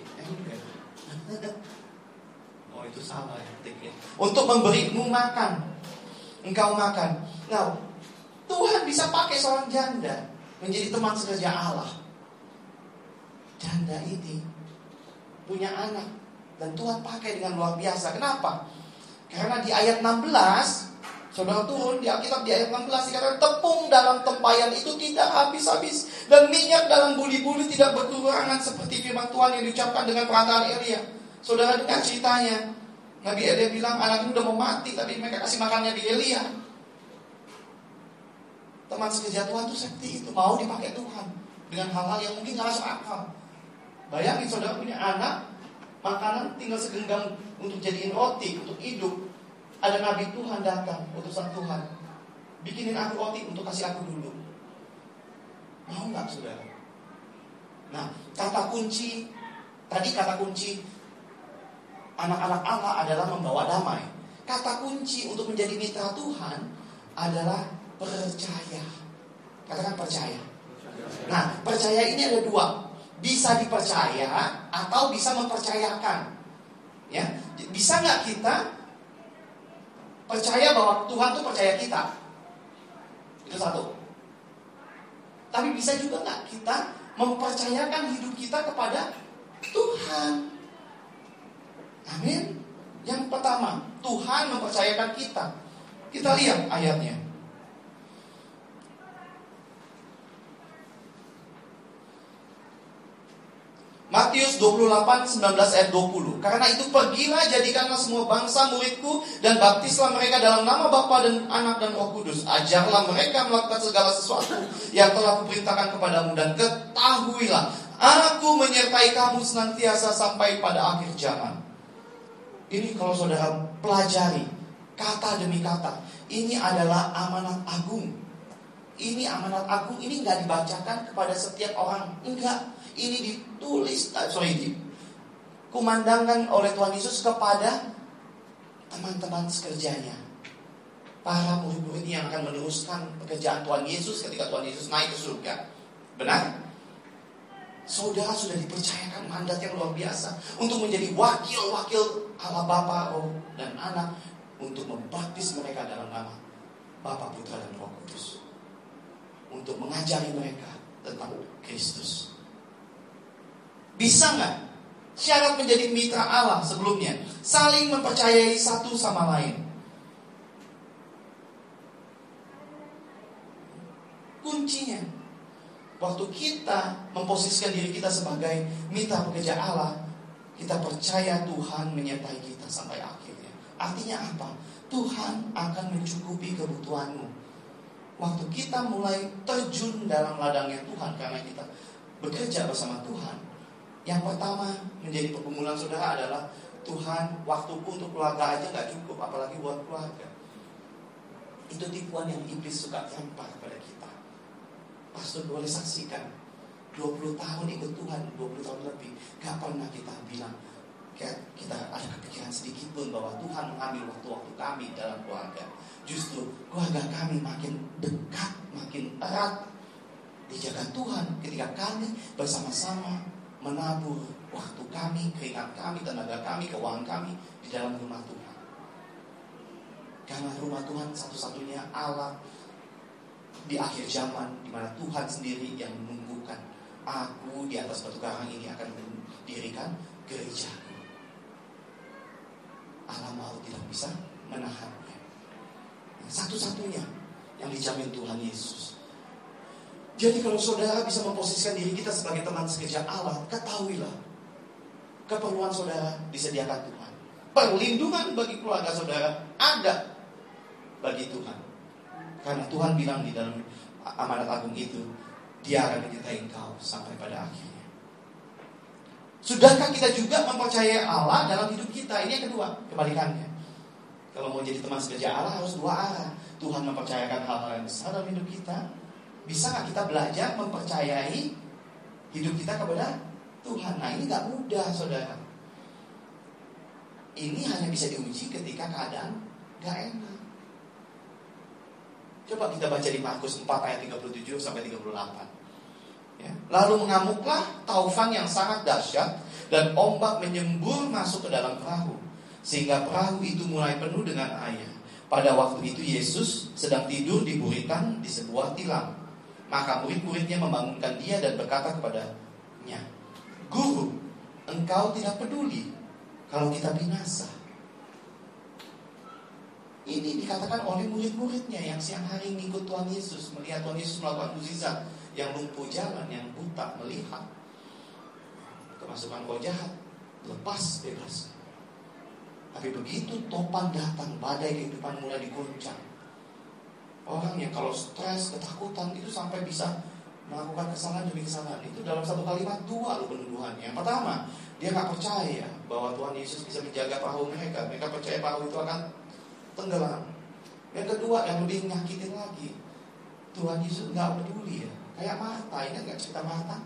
oh itu salah ya. Untuk memberimu makan, engkau makan. Nah, Tuhan bisa pakai seorang janda menjadi teman sekerja Allah. Janda ini punya anak dan Tuhan pakai dengan luar biasa. Kenapa? Karena di ayat enam belas, saudara turun di Alkitab di ayat enam belas dikatakan tepung dalam tempayan itu tidak habis-habis dan minyak dalam buli-buli tidak berkurangan seperti firman Tuhan yang diucapkan dengan perkataan Elia. Saudara dengar ceritanya. Nabi Elia bilang anaknya udah mau mati, tapi mereka kasih makannya di Elia. Teman sekerja Tuhan itu seperti itu, mau dipakai Tuhan dengan hal-hal yang mungkin gak masuk akal. Bayangin saudara punya anak, makanan tinggal segenggam untuk jadiin roti, untuk hidup. Ada Nabi Tuhan datang, utusan Tuhan, bikinin aku roti untuk kasih aku dulu. Mau gak saudara? Nah, kata kunci, tadi kata kunci anak-anak Allah adalah membawa damai. Kata kunci untuk menjadi mitra Tuhan adalah percaya. Katakan percaya. Nah, percaya ini ada dua. Bisa dipercaya atau bisa mempercayakan. Ya, bisa nggak kita percaya bahwa Tuhan tuh percaya kita? Itu satu. Tapi bisa juga nggak kita mempercayakan hidup kita kepada Tuhan? Amin. Yang pertama, Tuhan mempercayakan kita. Kita lihat ayatnya. Matius dua puluh delapan, sembilan belas ayat dua puluh. Karena itu pergilah jadikanlah semua bangsa muridku dan baptislah mereka dalam nama Bapa dan Anak dan Roh Kudus. Ajarlah mereka melakukan segala sesuatu yang telah kuperintahkan kepadamu dan ketahuilah aku menyertai kamu senantiasa sampai pada akhir zaman. Ini kalau saudara pelajari kata demi kata, ini adalah amanat agung. Ini amanat agung, ini nggak dibacakan kepada setiap orang, enggak. Ini ditulis, sorry, dikumandangkan oleh Tuhan Yesus kepada teman-teman sekerjanya. para murid-murid yang akan meneruskan pekerjaan Tuhan Yesus ketika Tuhan Yesus naik ke surga. Benar? Saudara sudah dipercayakan mandat yang luar biasa untuk menjadi wakil-wakil Allah Bapa, Roh, dan Anak, untuk membaptis mereka dalam nama Bapa, Putra, dan Roh Kudus, untuk mengajari mereka tentang Kristus. Bisa nggak? Syarat menjadi mitra Allah sebelumnya saling mempercayai satu sama lain. Kuncinya, waktu kita memposisikan diri kita sebagai mitra pekerja Allah, kita percaya Tuhan menyertai kita sampai akhirnya. Artinya apa? Tuhan akan mencukupi kebutuhanmu. Waktu kita mulai terjun dalam ladangnya Tuhan karena kita bekerja bersama Tuhan, yang pertama menjadi pergumulan saudara adalah, Tuhan, waktuku untuk keluarga aja gak cukup, apalagi buat keluarga. Itu tipuan yang iblis suka lempar pada kita. Pastor boleh saksikan, dua puluh tahun ikut Tuhan, dua puluh tahun lebih, gak pernah kita bilang, kita ada kepikiran sedikit pun bahwa Tuhan mengambil waktu-waktu kami dalam keluarga. Justru keluarga kami makin dekat, makin erat dijaga Tuhan ketika kami bersama-sama menabur waktu kami, keringat kami, tenaga kami, keuangan kami di dalam rumah Tuhan. Karena rumah Tuhan satu-satunya Allah di akhir zaman, di mana Tuhan sendiri yang menunggukan, aku di atas batu karang ini akan mendirikan gerejaku. Allah mau tidak bisa menahannya. Satu-satunya yang dijamin Tuhan Yesus. Jadi kalau saudara bisa memposisikan diri kita sebagai teman sekerja Allah, ketahuilah, keperluan saudara disediakan Tuhan. Perlindungan bagi keluarga saudara ada bagi Tuhan. Karena Tuhan bilang di dalam amanat agung itu, Dia akan menyertai engkau sampai pada akhirnya. Sudahkah kita juga mempercayai Allah dalam hidup kita? Ini yang kedua, kebalikannya. Kalau mau jadi teman sekerja Allah harus dua arah. Tuhan mempercayakan hal-hal yang besar dalam hidup kita. Bisa gak kita belajar mempercayai hidup kita kepada Tuhan? Nah ini gak mudah saudara. Ini hanya bisa diuji ketika keadaan gak enak. Coba kita baca di Markus empat ayat tiga puluh tujuh sampai tiga puluh delapan ya. Lalu mengamuklah taufan yang sangat dahsyat, dan ombak menyembur masuk ke dalam perahu, sehingga perahu itu mulai penuh dengan air. Pada waktu itu Yesus sedang tidur di buritan di sebuah tilam. Maka murid-muridnya membangunkan dia dan berkata kepadanya, Guru, engkau tidak peduli kalau kita binasa. Ini dikatakan oleh murid-muridnya yang siang hari mengikut Tuhan Yesus, melihat Tuhan Yesus melakukan mukjizat, yang lumpuh jalan, yang buta melihat, kemasukan roh jahat lepas bebas. Tapi begitu topan datang, badai kehidupan mulai diguncang. Orang yang kalau stres, ketakutan itu sampai bisa melakukan kesalahan demi kesalahan. Itu dalam satu kalimat dua loh penuduhannya. Yang pertama, dia gak percaya bahwa Tuhan Yesus bisa menjaga perahu mereka. Mereka percaya perahu itu akan tenggelam. Yang kedua, yang lebih menyakitin lagi, Tuhan Yesus gak peduli ya. Kayak Marta, ingat gak cerita Marta?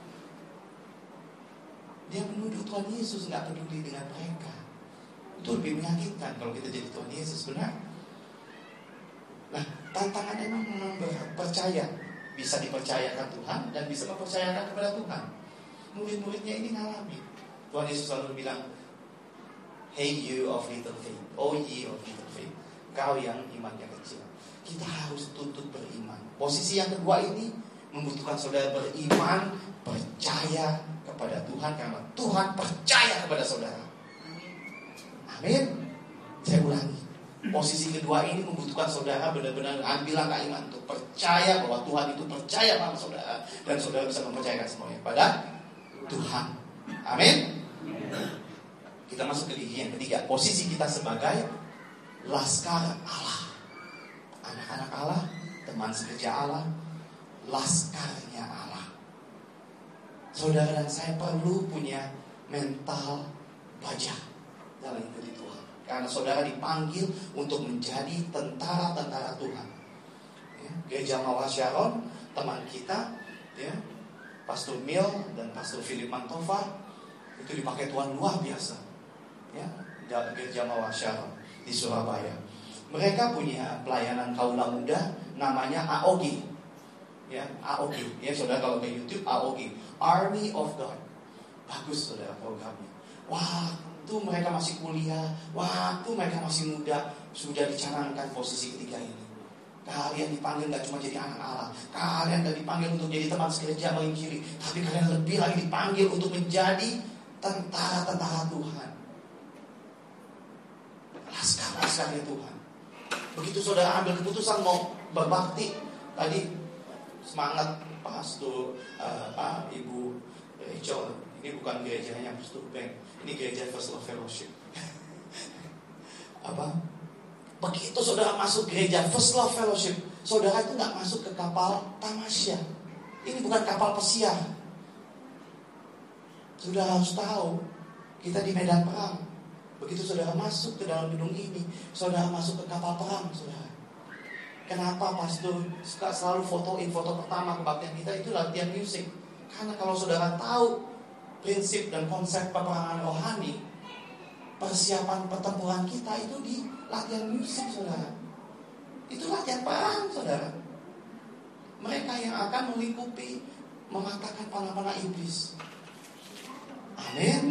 Dia menuduh Tuhan Yesus gak peduli dengan mereka. Itu lebih menyakitkan kalau kita jadi Tuhan Yesus, benar? Nah, tantangan emang percaya, bisa dipercayakan Tuhan dan bisa mempercayakan kepada Tuhan. Murid-muridnya ini ngalami. Tuhan Yesus selalu bilang, Hey you of little faith, oh ye of little faith, kau yang imannya kecil. Kita harus tuntut beriman. Posisi yang kedua ini membutuhkan saudara beriman, percaya kepada Tuhan, karena Tuhan percaya kepada saudara. Amin. Saya ulangi, posisi kedua ini membutuhkan saudara benar-benar ambil langkah iman untuk percaya bahwa Tuhan itu percaya pada saudara, dan saudara bisa mempercayakan semuanya pada Tuhan. Amin. Kita masuk ke gigi yang ketiga, posisi kita sebagai laskar Allah, anak-anak Allah, teman sekerja Allah, laskarnya Allah. Saudara dan saya perlu punya mental baja dalam ikuti Tuhan, karena saudara dipanggil untuk menjadi tentara-tentara Tuhan. Ya, Gereja Mawar Sharon, teman kita, ya, Pastor Mil dan Pastor Philip Mantova, itu dipakai Tuhan luar biasa. Ya, Gereja Mawar Sharon di Surabaya. Mereka punya pelayanan kaula muda namanya A O G. Ya, A O G. Ya, saudara kalau ke YouTube A O G, Army of God. Bagus saudara programnya. Waktu mereka masih kuliah, waktu mereka masih muda, sudah dicanangkan posisi ketiga ini. Kalian dipanggil gak cuma jadi anak Allah, kalian gak dipanggil untuk jadi teman sekerja menginjili, tapi kalian lebih lagi dipanggil untuk menjadi tentara-tentara Tuhan, laskar-laskarnya Tuhan. Begitu saudara ambil keputusan mau berbakti, tadi semangat pastor, uh, Pak, Ibu Rachel, ini bukan gerejanya Pastor Bank, ini gereja First Love Fellowship. Apa? Begitu saudara masuk gereja First Love Fellowship, saudara itu nggak masuk ke kapal tamasya. Ini bukan kapal pesiar. Saudara harus tahu, kita di medan perang. Begitu saudara masuk ke dalam gedung ini, saudara masuk ke kapal perang, saudara. Kenapa pastor selalu fotoin foto pertama kebaktian kita itu latihan musik? Karena kalau saudara tahu prinsip dan konsep peperangan rohani, persiapan pertempuran kita itu di latihan musik, saudara. Itu latihan perang, saudara. Mereka yang akan melingkupi, mematahkan panah-panah iblis. Amin.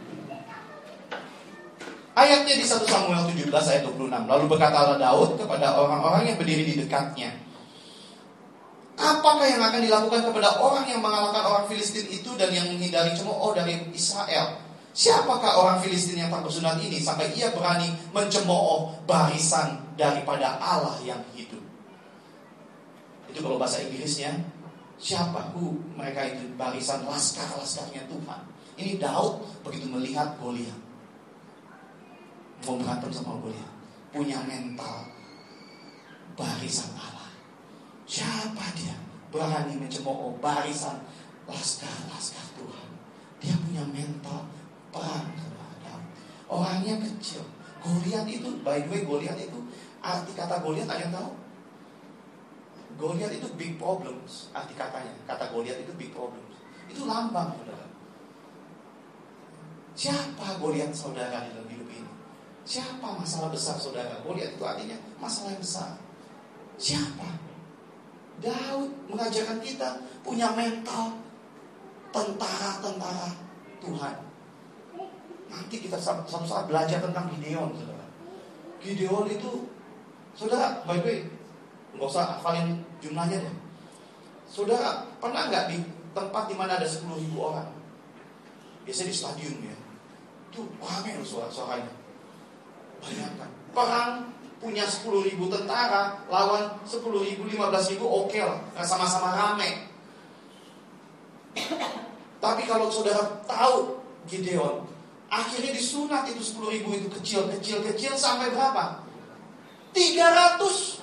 Ayatnya di satu Samuel tujuh belas ayat dua puluh enam. Lalu berkatalah Daud kepada orang-orang yang berdiri di dekatnya, apakah yang akan dilakukan kepada orang yang mengalahkan orang Filistin itu dan yang menghindari cemooh dari Israel? Siapakah orang Filistin yang tak bersunat ini sampai ia berani mencemooh barisan daripada Allah yang hidup? Itu kalau bahasa Inggrisnya, siapa? Who? Mereka itu barisan laskar-laskarnya Tuhan. Ini Daud begitu melihat Goliat, mau berantem sama Goliat, punya mental barisan Allah. Siapa dia? Berani mencemooh barisan laskar-laskar Tuhan. Dia punya mental perang, saudara. Orangnya kecil. Goliat itu, by the way, Goliat itu arti kata Goliat ada yang tahu? Goliat itu big problems, arti katanya. Kata Goliat itu big problems. Itu lambang, saudara. Siapa Goliat saudara di dalam hidup ini? Siapa masalah besar saudara? Goliat itu artinya masalah yang besar. Siapa? Daud mengajarkan kita punya mental tentara-tentara Tuhan. Nanti kita satu saat belajar tentang Gideon, saudara. Gideon itu, saudara, by the way, nggak usah hafalin jumlahnya deh. Saudara, pernah nggak di tempat di mana ada sepuluh ribu orang? Biasanya di stadion ya. Itu ramai loh suara-suaranya. Bayangkan, perang punya sepuluh ribu tentara lawan sepuluh ribu, lima belas ribu, oke lah, sama-sama ramai. Tapi kalau saudara tahu Gideon, akhirnya disunat itu sepuluh ribu itu kecil, kecil, kecil sampai berapa? tiga ratus.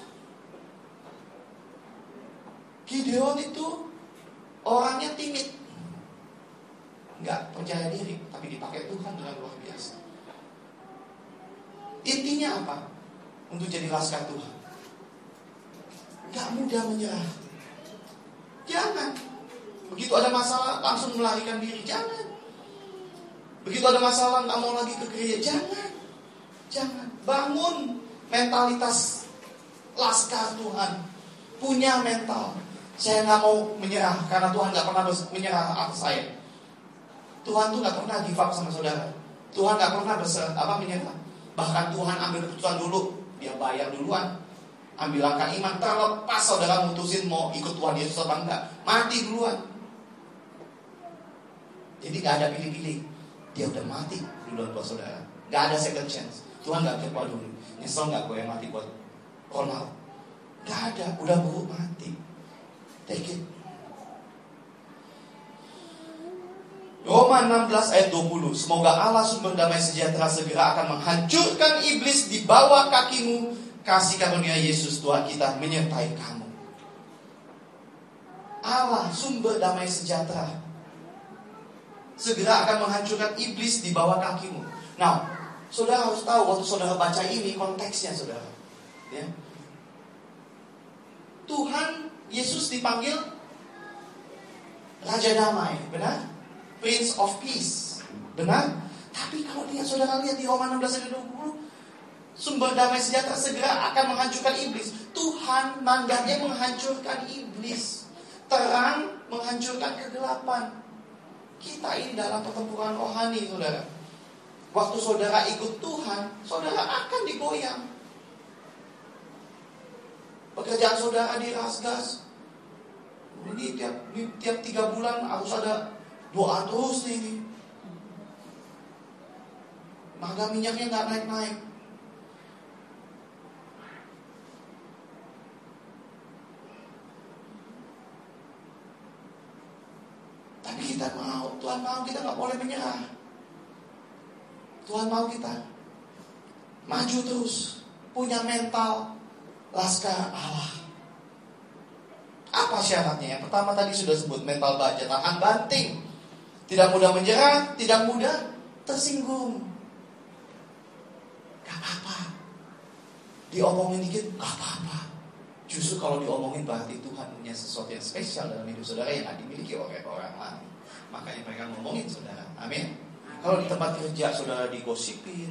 Gideon itu orangnya timid, nggak percaya diri, tapi dipakai Tuhan dengan luar biasa. Intinya apa? Untuk jadi laskar Tuhan, nggak mudah menyerah. Jangan. Begitu ada masalah langsung melarikan diri, jangan. Begitu ada masalah nggak mau lagi ke gereja, jangan. Jangan. Bangun mentalitas laskar Tuhan. Punya mental, saya nggak mau menyerah karena Tuhan nggak pernah menyerah atas saya. Tuhan tuh nggak pernah give up sama saudara. Tuhan nggak pernah berser, apa menyerah. Bahkan Tuhan ambil keputusan dulu, dia bayar duluan, ambil langkah iman. Terlepas saudara mutusin mau ikut Tuhan Yesus atau enggak, mati duluan. Jadi nggak ada pilih-pilih, dia udah mati duluan buat saudara. Nggak ada second chance. Tuhan nggak kira dulu, nyesel nggak gue yang mati buat Ronald? Nggak ada, udah buruk mati. Take it. Roma enam belas ayat dua puluh. Semoga Allah sumber damai sejahtera segera akan menghancurkan iblis di bawah kakimu. Kasih karunia Yesus Tuhan kita menyertai kamu. Allah sumber damai sejahtera segera akan menghancurkan iblis di bawah kakimu. Nah, saudara harus tahu waktu saudara baca ini konteksnya, saudara. Ya. Tuhan Yesus dipanggil Raja Damai, benar? Prince of Peace, benar? Tapi kalau dia saudara lihat di Roma enam belas ayat dua puluh, Sumber damai sejahtera segera akan menghancurkan iblis. Tuhan mandatnya menghancurkan iblis. Terang menghancurkan kegelapan. Kita ini dalam pertempuran rohani, saudara. Waktu saudara ikut Tuhan, saudara akan digoyang. Pekerjaan saudara dirasgas. Ini tiap, ini tiap tiga bulan harus ada doa terus nih. Ini. Harga minyaknya nggak naik-naik. Tapi kita mau, Tuhan mau kita nggak boleh menyerah. Tuhan mau kita maju terus, punya mental laskar Allah. Apa syaratnya? Yang pertama tadi sudah sebut, mental baja, tahan banting, tidak mudah menyerah, tidak mudah tersinggung. Gak apa-apa, diomongin dikit gak apa-apa. Justru kalau diomongin berarti Tuhan punya sesuatu yang spesial dalam hidup saudara yang tidak dimiliki oleh orang lain. Makanya mereka ngomongin saudara. Amin. Kalau di tempat kerja saudara digosipin,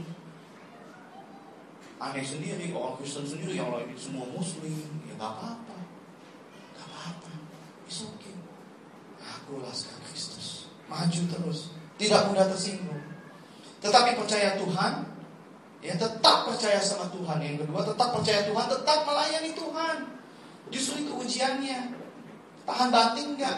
aneh sendiri, orang Kristen sendiri, yang lain semua Muslim, ya gak apa-apa. Gak apa-apa, it's okay. Aku laskar Kristus, maju terus, tidak mudah tersinggung. Tetapi percaya Tuhan, ya tetap percaya sama Tuhan. Yang kedua, tetap percaya Tuhan, tetap melayani Tuhan. Justru itu ujiannya. Tahan banting enggak?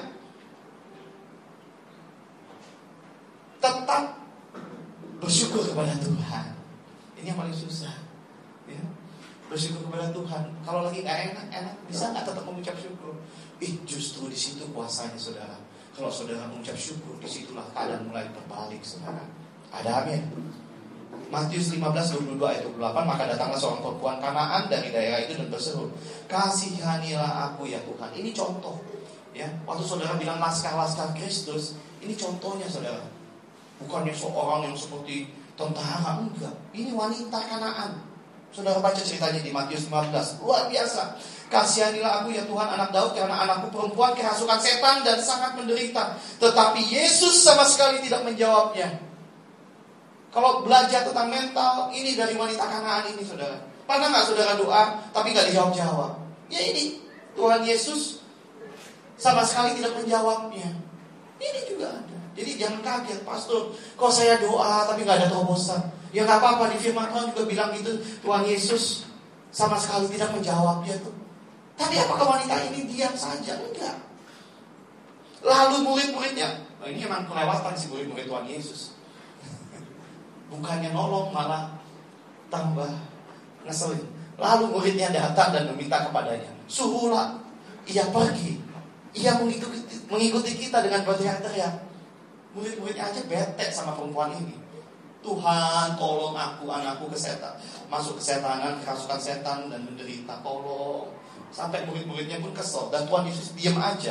Tetap bersyukur kepada Tuhan. Ini yang paling susah, ya. Bersyukur kepada Tuhan. Kalau lagi nggak enak, enak bisa nggak tetap mengucap syukur? Ih, justru di situ kuasanya saudara. Kalau saudara mengucap syukur, disitulah keadaan mulai berbalik, saudara. Ada amin. Matius lima belas dua puluh dua ayat dua puluh delapan, maka datanglah seorang perempuan Kanaan dari daerah itu dan berseru, kasihanilah aku ya Tuhan. Ini contoh, ya. Waktu saudara bilang laskar-laskar Kristus, ini contohnya saudara. Bukannya seorang yang seperti tentara, enggak. Ini wanita Kanaan. Saudara baca ceritanya di Matius lima belas, luar biasa. Kasihanilah aku ya Tuhan anak Daud, karena anakku perempuan kerasukan setan dan sangat menderita. Tetapi Yesus sama sekali tidak menjawabnya. Kalau belajar tentang mental, ini dari wanita Kanaan ini saudara. Pernah gak saudara doa, tapi gak dijawab-jawab? Ya ini, Tuhan Yesus sama sekali tidak menjawabnya. Ini juga ada. Jadi jangan kaget, pastor, kok saya doa tapi gak ada terobosan. Ya gak apa-apa, di firman Tuhan juga bilang gitu. Tuhan Yesus sama sekali tidak menjawabnya tuh. Tapi apakah wanita ini diam saja? Enggak. Lalu murid-muridnya, oh, ini memang kelewatan si murid-murid Tuhan Yesus. Bukannya nolong, malah tambah ngeselin. Lalu muridnya datang dan meminta kepadanya, suruhlah ia pergi. Ia mengikuti, mengikuti kita dengan berteriak-teriak. Murid-muridnya aja bete sama perempuan ini. Tuhan, tolong aku, anakku kesetan, masuk kesetanan, kerasukan setan dan menderita. Tolong. Sampai murid-muridnya pun kesel. Dan Tuhan Yesus diam aja.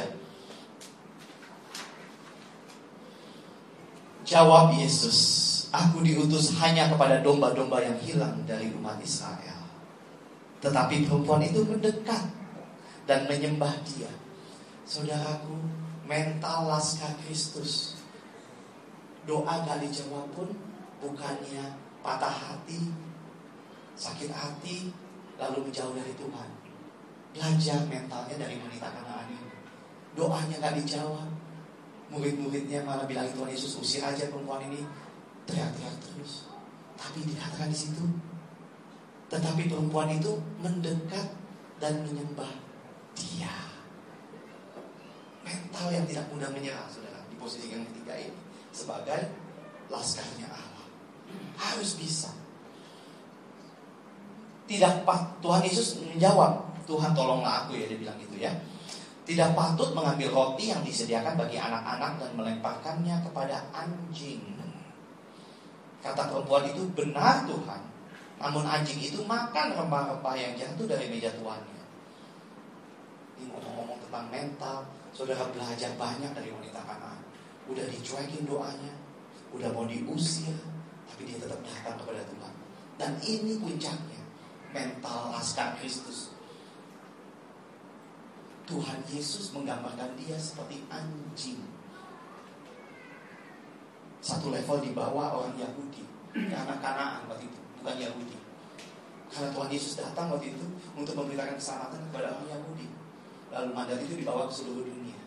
Jawab Yesus, aku diutus hanya kepada domba-domba yang hilang dari umat Israel. Tetapi perempuan itu mendekat dan menyembah dia. Saudaraku, mental laskar Kristus. Doa gak dijawab pun bukannya patah hati, sakit hati, lalu menjauh dari Tuhan. Belajar mentalnya dari wanita Kanaan ini. Doanya gak dijawab, murid-muridnya malah bilang Tuhan Yesus usir aja perempuan ini. Teriak-teriak terus. Tapi dikatakan di situ, tetapi perempuan itu mendekat dan menyembah dia. Mental yang tidak mudah menyerah, saudara, di posisi yang ketiga ini sebagai laskarnya Allah. Harus bisa. Tidak pat, Tuhan Yesus menjawab, Tuhan tolonglah aku ya, dia bilang gitu ya. Tidak patut mengambil roti yang disediakan bagi anak-anak dan melemparkannya kepada anjing. Kata perempuan itu, benar Tuhan. Namun anjing itu makan rempah-rempah yang jatuh dari meja tuannya. Ini ngomong-ngomong tentang mental, saudara belajar banyak dari wanita Kanaan. Udah dicuekin doanya, udah mau diusir, tapi dia tetap datang kepada Tuhan. Dan ini puncaknya, mental laskar Kristus. Tuhan Yesus menggambarkan dia seperti anjing. Satu level di bawah orang Yahudi, anak Kanaan waktu itu, bukan Yahudi. Karena Tuhan Yesus datang waktu itu untuk memberitakan keselamatan kepada orang Yahudi. Lalu mandat itu dibawa ke seluruh dunia.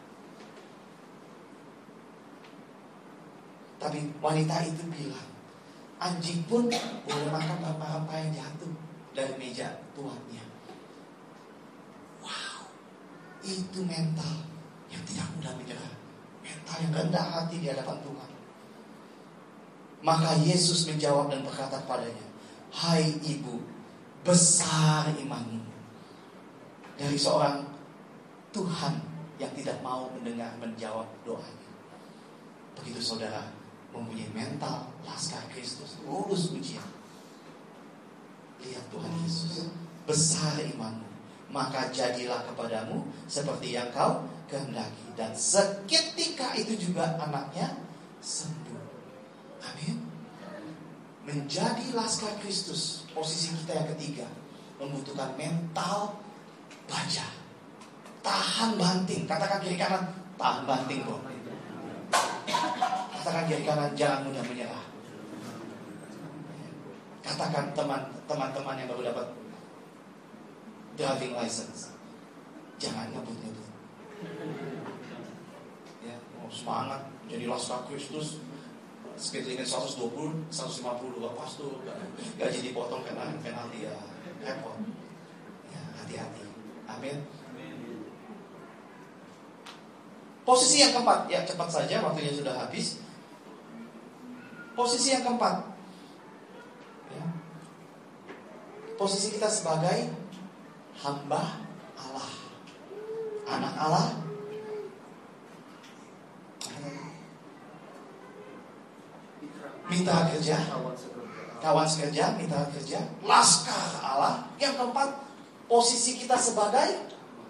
Tapi wanita itu bilang, anjing pun boleh makan rempah-rempah yang jatuh dari meja tuannya. Wow, itu mental yang tidak mudah menyerah, mental yang rendah hati di hadapan Tuhan. Maka Yesus menjawab dan berkata kepadanya, hai ibu, besar imanmu. Dari seorang Tuhan yang tidak mau mendengar menjawab doanya. Begitu saudara mempunyai mental laskar Kristus, lulus ujian. Lihat Tuhan Yesus, besar imanmu, maka jadilah kepadamu seperti yang kau kehendaki. Dan seketika itu juga anaknya sembuh. Amin. Menjadi laskar Kristus, posisi kita yang ketiga, membutuhkan mental baja, tahan banting. Katakan kiri kanan, tahan banting bro. Katakan kiri kanan, jangan mudah menyerah. Katakan teman-teman yang baru dapat driving license, jangan ngebut-ngebut. Ya, mau semangat jadi laskar Kristus, speed limit seratus dua puluh, seratus lima puluh lepas tuh, gaji dipotong karena penalti, ya repot. Ya, hati-hati. Amin. Posisi yang keempat, ya cepat saja, waktunya sudah habis. Posisi yang keempat, ya. Posisi kita sebagai hamba Allah, anak Allah, mitra kerja, kawan sekerja, mitra kerja, laskar Allah. Yang keempat, posisi kita sebagai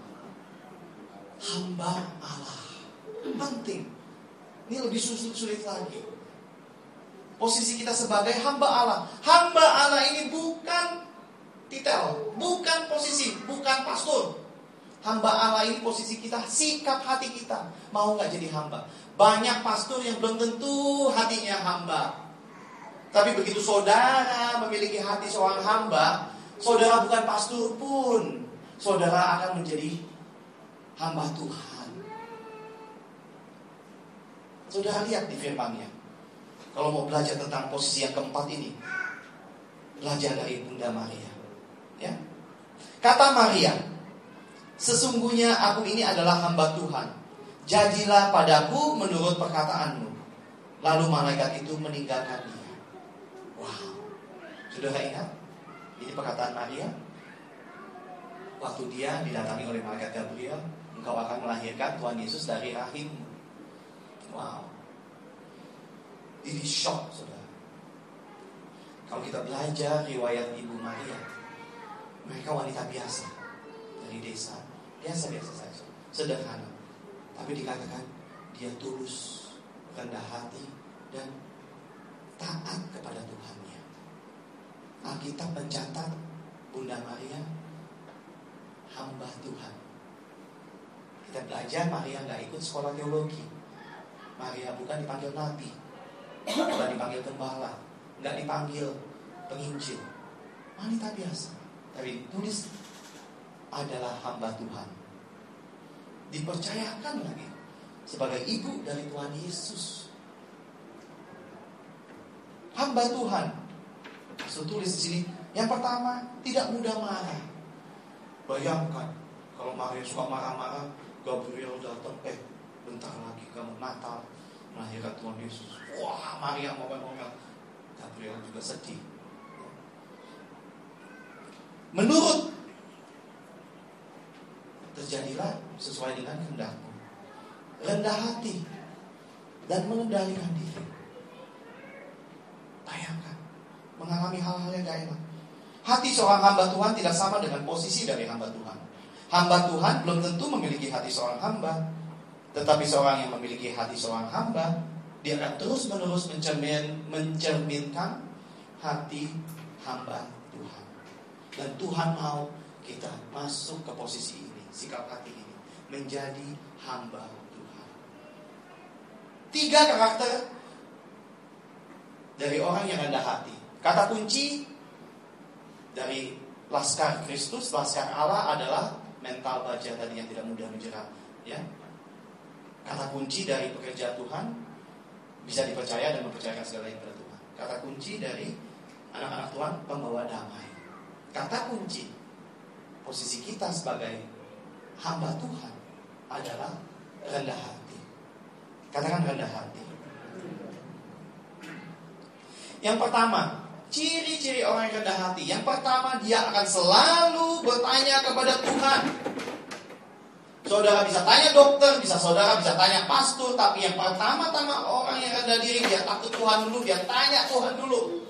hamba Allah. Penting. Ini lebih sulit lagi. Posisi kita sebagai hamba Allah. Hamba Allah ini bukan titel, bukan posisi, bukan pastor. Hamba Allah ini posisi kita, sikap hati kita. Mau gak jadi hamba? Banyak pastor yang belum tentu hatinya hamba. Tapi begitu saudara memiliki hati seorang hamba, saudara bukan pastor pun, saudara akan menjadi hamba Tuhan. Saudara lihat di firman-Nya. Kalau mau belajar tentang posisi yang keempat ini, belajar dari Bunda Maria. Ya. Kata Maria, sesungguhnya aku ini adalah hamba Tuhan. Jadilah padaku menurut perkataanmu. Lalu malaikat itu meninggalkan dia. Wow. Saudara ingat? Ini perkataan Maria. Waktu dia didatangi oleh malaikat Gabriel, engkau akan melahirkan Tuhan Yesus dari rahimmu. Wow. Ini shock, saudara. Kalau kita belajar riwayat Ibu Maria, mereka wanita biasa dari desa, biasa-biasa saja, sederhana. Tapi dikatakan dia tulus, rendah hati, dan taat kepada Tuhannya. Alkitab mencatat Bunda Maria hamba Tuhan. Kita belajar Maria nggak ikut sekolah teologi. Maria bukan dipanggil nabi, bukan dipanggil gembala, nggak dipanggil penginjil. Wanita biasa, tapi tulis adalah hamba Tuhan. Dipercayakan lagi sebagai ibu dari Tuhan Yesus. Hamba Tuhan. Maksud tulis di sini, yang pertama tidak mudah marah. Bayangkan kalau Maria suka marah-marah, Gabriel datang, eh bentar lagi kamu Natal melahirkan Tuhan Yesus. Wah, Maria ngomel-ngomel. Gabriel juga sedih. Menurut terjadilah sesuai dengan kehendakmu. Rendah hati dan mengendalikan diri. Bayangkan mengalami hal-hal yang gak enak. Hati seorang hamba Tuhan tidak sama dengan posisi dari hamba Tuhan. Hamba Tuhan belum tentu memiliki hati seorang hamba. Tetapi seorang yang memiliki hati seorang hamba, dia akan terus-menerus mencermin, mencerminkan hati hamba Tuhan. Dan Tuhan mau kita masuk ke posisi ini, sikap hati ini, menjadi hamba Tuhan. Tiga karakter dari orang yang rendah hati. Kata kunci dari laskar Kristus, laskar Allah adalah mental baja tadi yang tidak mudah menjerat. Ya, kata kunci dari pekerjaan Tuhan bisa dipercaya dan mempercayakan segala yang kepada Tuhan. Kata kunci dari anak-anak Tuhan, pembawa damai. Kata kunci posisi kita sebagai hamba Tuhan adalah rendah hati. Katakan rendah hati. Yang pertama, ciri-ciri orang yang rendah hati. Yang pertama, dia akan selalu bertanya kepada Tuhan. Saudara bisa tanya dokter, bisa saudara bisa tanya pastor, tapi yang pertama-tama orang yang rendah diri, dia takut Tuhan dulu, dia tanya Tuhan dulu.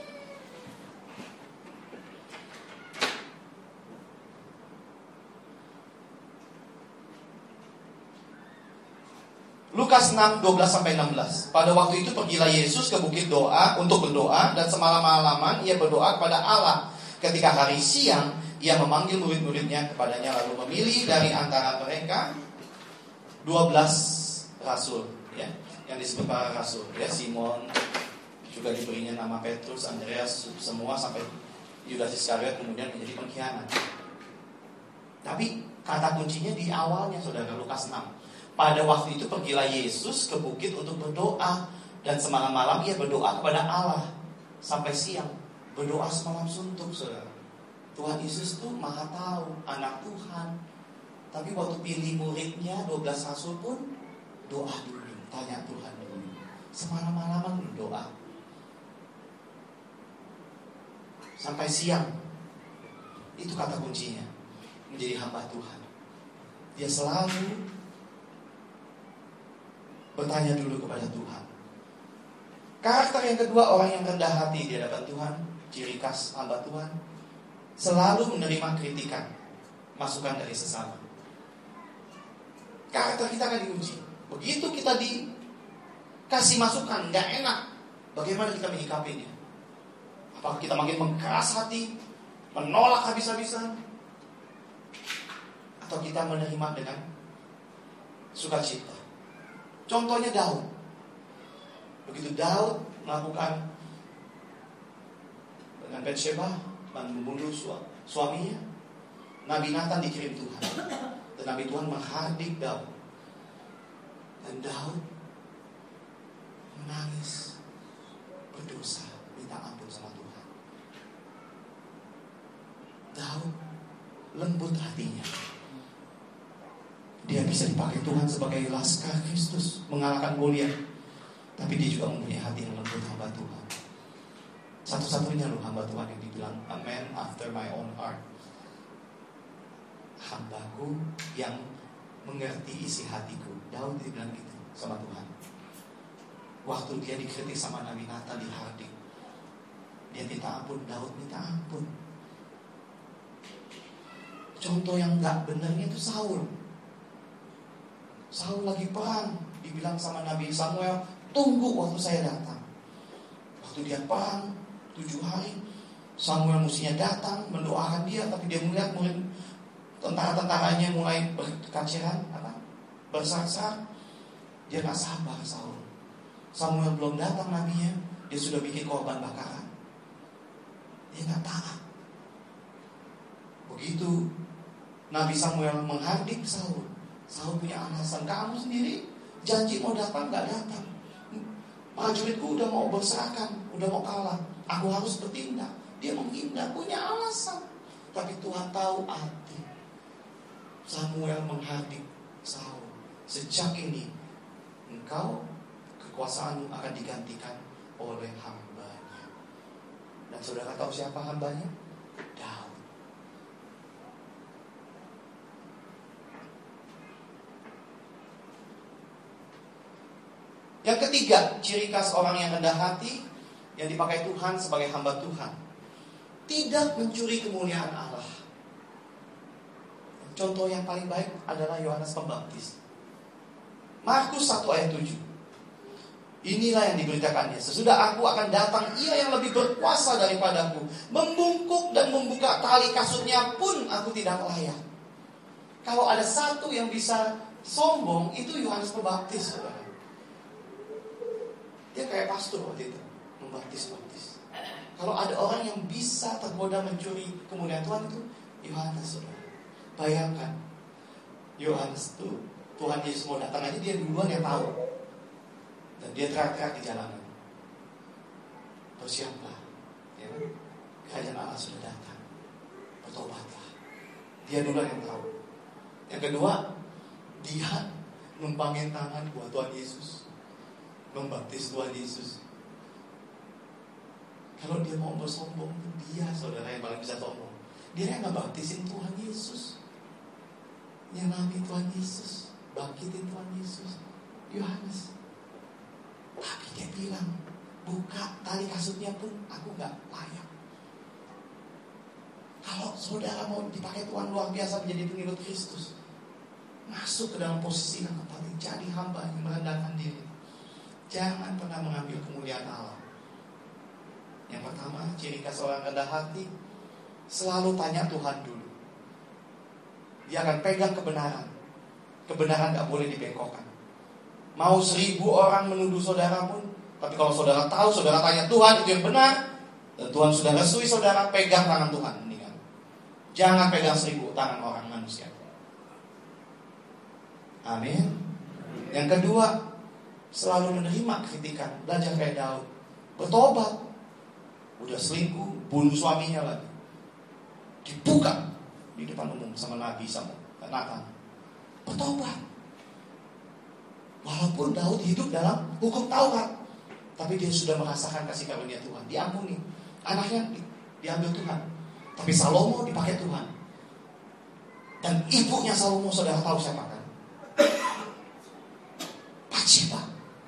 Lukas enam, dua belas sampai enam belas. Pada waktu itu pergilah Yesus ke bukit doa untuk berdoa, dan semalam-malaman ia berdoa kepada Allah. Ketika hari siang, ia memanggil murid-muridnya kepadanya, lalu memilih dari antara mereka dua belas rasul, ya, yang disebut para rasul, ya, Simon, juga diberinya nama Petrus, Andreas, semua sampai Yudas Iskariot kemudian menjadi pengkhianat. Tapi kata kuncinya di awalnya, saudara, Lukas enam. Pada waktu itu pergilah Yesus ke bukit untuk berdoa, dan semalam-malam ia berdoa kepada Allah sampai siang. Berdoa semalam suntuk, saudara. Tuhan Yesus tuh maha tahu, anak Tuhan. Tapi waktu pilih muridnya dua belas rasul pun doa dulu, tanya Tuhan dulu. Semalam-malaman berdoa sampai siang. Itu kata kuncinya menjadi hamba Tuhan. Dia selalu bertanya dulu kepada Tuhan. Karakter yang kedua, orang yang rendah hati di hadapan Tuhan, ciri khas hamba Tuhan, selalu menerima kritikan, masukan dari sesama. Karakter kita akan diuji. Begitu kita dikasih masukan, gak enak, bagaimana kita menyikapinya? Apakah kita makin mengkeras hati, menolak habis-habisan, atau kita menerima dengan sukacita? Contohnya Daud. Begitu Daud melakukan dengan Batsheba, membunuh suaminya, Nabi Nathan dikirim Tuhan, dan Nabi Tuhan menghardik Daud, dan Daud menangis, berdosa, minta ampun sama Tuhan. Daud lembut hatinya. Dia bisa dipakai Tuhan sebagai laskar Kristus mengalahkan Goliat, tapi dia juga mempunyai hati yang lembut, hamba Tuhan. Satu-satunya loh hamba Tuhan yang dibilang a man after my own heart. Hambaku yang mengerti isi hatiku. Daud dibilang gitu sama Tuhan. Waktu dia dikritik sama Nabi Nathan, dihardik, dia minta ampun. Daud minta ampun. Contoh yang gak benernya itu Saul. Saul lagi perang, dibilang sama Nabi Samuel, tunggu waktu saya datang. Waktu dia perang tujuh hari, Samuel mestinya datang mendoakan dia, tapi dia melihat murid tentara-tentaranya mulai berkacauan, apa, bersarak-sarak. Dia gak sabar Saul. Samuel belum datang nabinya, dia sudah bikin korban bakaran. Dia gak taat. Begitu Nabi Samuel menghardik Saul, Saul punya alasan. Kamu sendiri janji mau datang, gak datang. Prajuritku udah mau berserakan, udah mau kalah, aku harus bertindak. Dia menghindar, punya alasan. Tapi Tuhan tahu hati. Samuel menghardik Saul. Sejak ini engkau, kekuasaanmu akan digantikan oleh hambanya. Dan saudara tahu siapa hambanya? Daud. Yang ketiga, ciri khas orang yang rendah hati yang dipakai Tuhan sebagai hamba Tuhan, tidak mencuri kemuliaan Allah. Contoh yang paling baik adalah Yohanes Pembaptis. Markus satu ayat tujuh. Inilah yang diberitakannya, sesudah aku akan datang, ia yang lebih berkuasa daripadaku, membungkuk dan membuka tali kasutnya pun aku tidak layak. Kalau ada satu yang bisa sombong, itu Yohanes Pembaptis, saudara. Dia kayak pastor waktu itu, membaptis-baptis. Kalau ada orang yang bisa tergoda mencuri kemuliaan Tuhan itu Yohanes, saudara. Bayangkan, Yohanes itu Tuhan Yesus mau datang aja dia duluan yang tahu. Dan dia teriak-teriak di jalanan, bersiaplah, ya kan? Kerajaan Allah sudah datang, bertobatlah. Dia duluan yang tahu. Yang kedua, dia numpangin tangan buat Tuhan Yesus, membaptis Tuhan Yesus. Kalau dia mau bersombong, dia saudara yang paling bisa sombong. Dia yang ngebaptisin Tuhan Yesus, nyelami Tuhan Yesus, bangkitin Tuhan Yesus, Yohanes. Tapi dia bilang, buka tali kasutnya pun aku gak layak. Kalau saudara mau dipakai Tuhan luar biasa menjadi pengikut Kristus, masuk ke dalam posisi yang tepat, jadi hamba yang merendahkan diri. Jangan pernah mengambil kemuliaan Allah. Yang pertama, ciri khas orang rendah hati, selalu tanya Tuhan dulu. Dia akan pegang kebenaran. Kebenaran gak boleh dibengkokkan. Mau seribu orang menuduh saudara pun, tapi kalau saudara tahu, saudara tanya Tuhan itu yang benar, dan Tuhan sudah restui saudara, pegang tangan Tuhan. Ini kan. Jangan pegang seribu tangan orang manusia. Amin. Yang kedua, selalu menerima kritikan. Belajar kayak Daud, bertobat. Udah selingkuh, bunuh suaminya lagi, dibuka di depan umum sama Nabi sama Nathan. Bertobat. Walaupun Daud hidup dalam hukum Taurat, tapi dia sudah merasakan kasih karunia Tuhan, diampuni. Anaknya di, diambil Tuhan, tapi Salomo dipakai Tuhan. Dan ibunya Salomo saudara tahu siapa kan? Bathsheba,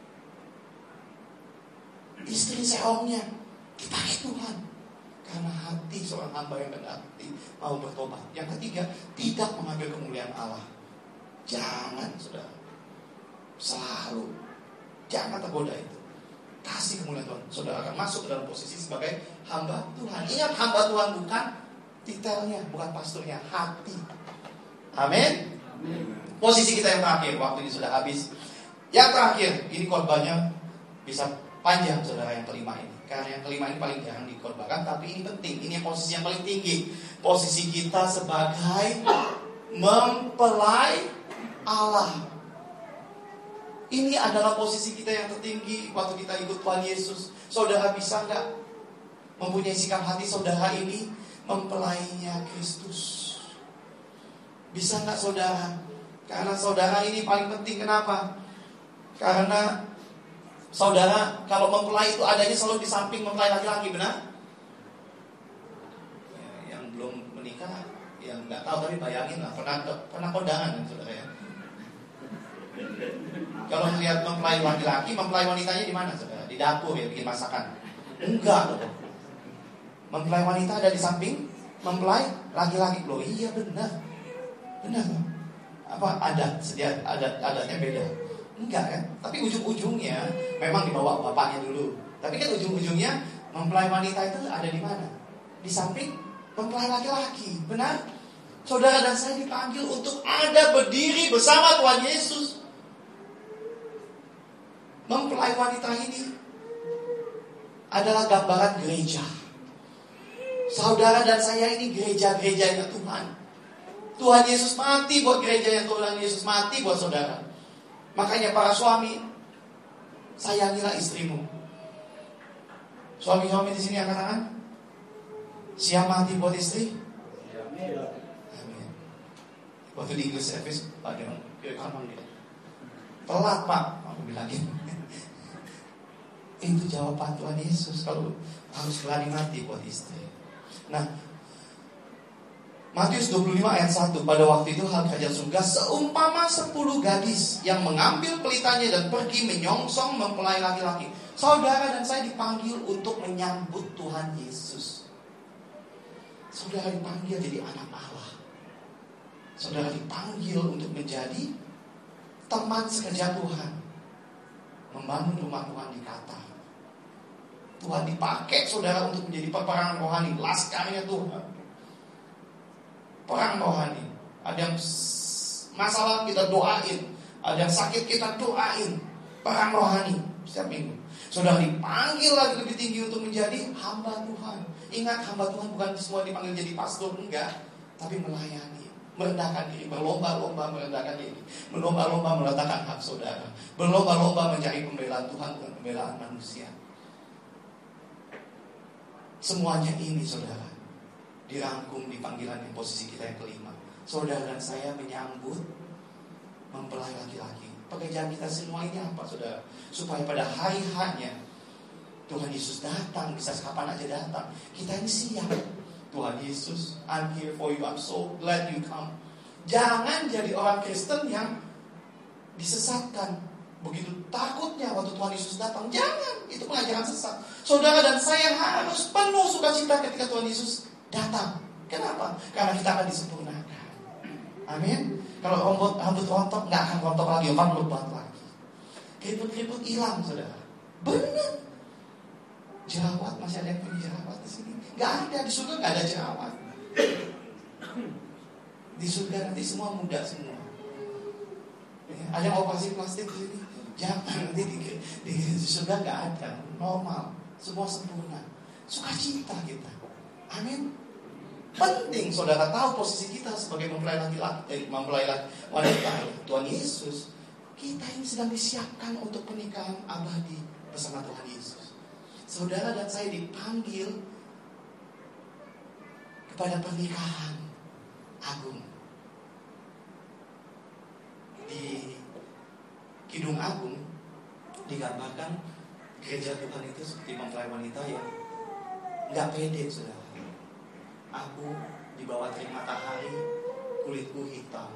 istri Seornya, dipakai Tuhan. Karena hati seorang hamba yang rendah hati mau bertobat. Yang ketiga, tidak mengambil kemuliaan Allah. Jangan, saudara. Selalu jangan tergoda itu. Kasih kemuliaan Tuhan. Saudara akan masuk ke dalam posisi sebagai hamba Tuhan. Ingat, hamba Tuhan bukan titelnya, bukan pastornya, hati. Amin. Posisi kita yang terakhir, waktu ini sudah habis. Yang terakhir, ini korbannya bisa panjang, saudara, yang kelima ini. Karena yang kelima ini paling jarang dikorbankan, tapi ini penting. Ini posisi yang paling tinggi. Posisi kita sebagai mempelai Allah. Ini adalah posisi kita yang tertinggi waktu kita ikut Tuhan Yesus. Saudara bisa gak mempunyai sikap hati saudara ini mempelainya Kristus? Bisa gak saudara? Karena saudara ini paling penting. Kenapa? Karena saudara, kalau mempelai itu adanya selalu di samping mempelai laki-laki, benar? Ya, yang belum menikah, yang nggak tahu tapi bayangin lah, pernah pernah kondangan, saudara ya. Kalau melihat mempelai laki-laki, mempelai wanitanya di mana, saudara? Di dapur ya, bikin masakan? Enggak loh. Mempelai wanita ada di samping mempelai laki-laki. Loh iya benar, benar loh. Apa adat sedia adat adatnya beda? Enggak kan? Tapi ujung-ujungnya memang dibawa bapaknya dulu. Tapi kan ujung-ujungnya mempelai wanita itu ada di mana? Di samping mempelai laki-laki. Benar? Saudara dan saya dipanggil untuk ada berdiri bersama Tuhan Yesus. Mempelai wanita ini adalah gambaran gereja. Saudara dan saya ini gereja-gerejanya Tuhan. Tuhan Yesus mati buat gerejanya Tuhan Yesus mati buat saudara. Makanya para suami, sayangilah istrimu. Suami-suami di sini angkat tangan. Siap mati buat istri? Amin. Waktu di English service, Pak dia kira kamu dia. Telat Pak, aku bilangin. Itu jawaban Tuhan Yesus kalau harus berani mati buat istri. Nah, Matius dua puluh lima ayat satu. Pada waktu itu hal kerajaan surga seumpama sepuluh gadis yang mengambil pelitanya dan pergi menyongsong mempelai laki-laki. Saudara dan saya dipanggil untuk menyambut Tuhan Yesus. Saudara dipanggil jadi anak Allah. Saudara dipanggil untuk menjadi teman sekerja Tuhan, membangun rumah Tuhan di Qatar. Tuhan dipakai saudara untuk menjadi peperangan rohani, laskarnya Tuhan. Perang rohani. Ada yang masalah kita doain, ada yang sakit kita doain. Perang rohani. setiap minggu. Saudara dipanggil lagi lebih tinggi untuk menjadi hamba Tuhan. Ingat, hamba Tuhan bukan semua dipanggil jadi pastor, enggak, tapi melayani, merendahkan diri, berlomba-lomba merendahkan diri, berlomba-lomba meletakkan hak saudara, berlomba-lomba mencari pembelaan Tuhan bukan pembelaan manusia. Semuanya ini saudara dirangkum di panggilan yang posisi kita yang kelima. Saudara dan saya menyambut mempelai laki-laki. Pekerjaan kita semua ini apa saudara? Supaya pada hari hanya Tuhan Yesus datang, bisa kapan aja datang, kita ini siap. Tuhan Yesus, I'm here for you, I'm so glad you come. Jangan jadi orang Kristen yang disesatkan. Begitu takutnya waktu Tuhan Yesus datang. Jangan, itu pengajaran sesat. Saudara dan saya harus penuh sukacita ketika Tuhan Yesus datang. Kenapa? Karena kita akan disempurnakan. Amin. Kalau rambut rambut rontok nggak akan rontok lagi, akan lebat lagi. Keriput-keriput hilang, saudara. Benar. Jerawat, masih ada yang punya jerawat di sini? Nggak ada, di surga nggak ada jerawat. Di surga nanti semua muda semua. Ada yang operasi plastik di sini? Jangan, nanti di, di, di surga nggak ada, normal, semua sempurna. Sukacita kita. Amin. Penting saudara tahu posisi kita sebagai mempelai laki-laki, eh, mempelai wanita Tuhan Yesus. Kita ini sedang disiapkan untuk pernikahan abadi bersama Tuhan Yesus. Saudara dan saya dipanggil kepada pernikahan agung. Di Kidung Agung digambarkan gereja Tuhan itu seperti mempelai wanita yang nggak pede, saudara. Aku di bawah terik matahari, kulitku hitam.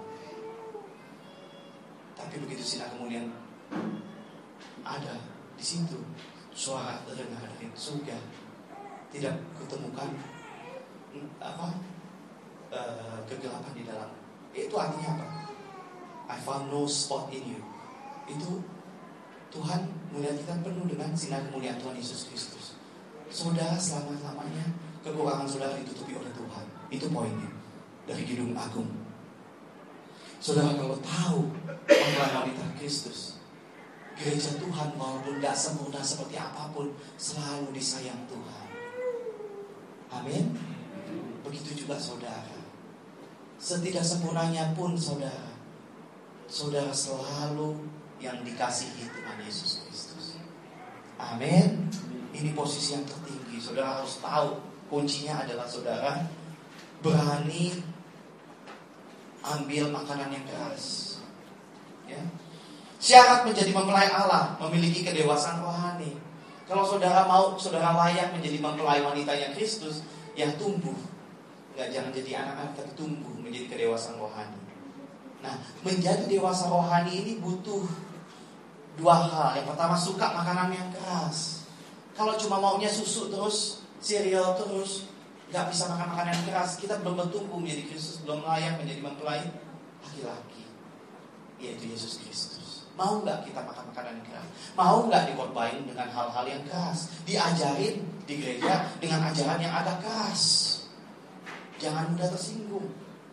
Tapi begitu sinar kemuliaan ada di situ, suara terdengar dari surga. Tidak kutemukan apa uh, kegelapan di dalam. Itu artinya apa? I found no spot in you. Itu Tuhan melihat kita penuh dengan sinar kemuliaan Tuhan Yesus Kristus. Saudara selama-lamanya kekurangan saudara ditutupi oleh Tuhan. Itu poinnya dari Kidung Agung. Saudara kalau tahu mempelai wanita Kristus, gereja Tuhan walaupun gak sempurna seperti apapun, selalu disayang Tuhan. Amin. Begitu juga saudara. Setidak sempurnanya pun saudara, saudara selalu yang dikasihi Tuhan Yesus Kristus. Amin. Ini posisi yang tertinggi. Saudara harus tahu kuncinya adalah saudara berani ambil makanan yang keras. Ya. Syarat menjadi mempelai Allah memiliki kedewasaan rohani. Kalau saudara mau, saudara layak menjadi mempelai wanitanya Kristus, ya tumbuh. Enggak, jangan jadi anak-anak, tapi tumbuh menjadi kedewasaan rohani. Nah, menjadi dewasa rohani ini butuh dua hal. Yang pertama, suka makanan yang keras. Kalau cuma maunya susu terus, cereal terus, gak bisa makan makanan yang keras, kita belum bertumbuh menjadi Kristus, belum layak menjadi mempelai laki-laki, yaitu Yesus Kristus. Mau gak kita makan makanan yang keras? Mau gak dikorbanin dengan hal-hal yang keras? Diajarin di gereja dengan ajaran yang agak keras. Jangan mudah tersinggung.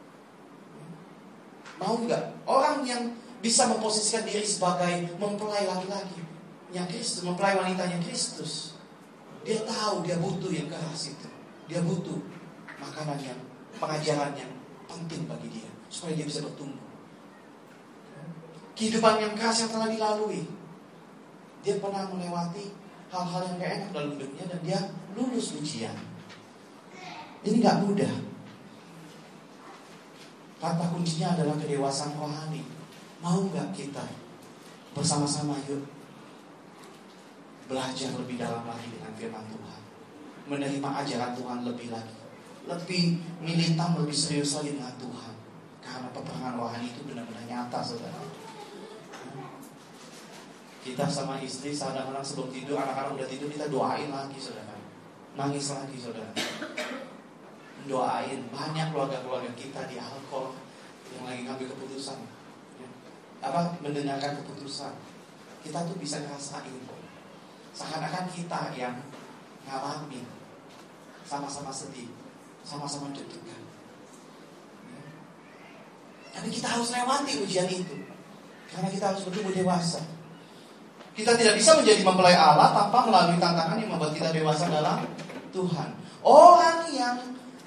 Mau gak? Orang yang bisa memposisikan diri sebagai mempelai laki-laki yang Kristus, mempelai wanitanya Kristus, dia tahu dia butuh yang keras itu. Dia butuh makanan yang, pengajaran yang penting bagi dia, supaya dia bisa bertumbuh. Kehidupan yang keras yang telah dilalui, dia pernah melewati hal-hal yang gak enak dalam hidupnya, dan dia lulus ujian. Ini gak mudah. Kata kuncinya adalah kedewasaan rohani. Mau gak kita bersama-sama yuk belajar lebih dalam lagi dengan firman Tuhan, menerima ajaran Tuhan lebih lagi, lebih militan, lebih serius lagi dengan Tuhan. Karena peperangan rohani itu benar-benar nyata, saudara. Kita sama istri kadang-kadang sebelum tidur, anak-anak udah tidur, kita doain lagi, saudara. Nangis lagi, saudara. Doain. Banyak keluarga-keluarga kita di alkohol yang lagi ngambil keputusan, ya. Apa mendengarkan keputusan. Kita tuh bisa ngerasain, seakan-akan kita yang ngalamin, sama-sama sedih, sama-sama deg-degan. Ya. Tapi kita harus lewati ujian itu, karena kita harus bertumbuh dewasa. Kita tidak bisa menjadi mempelai Allah tanpa melalui tantangan yang membuat kita dewasa dalam Tuhan. Orang yang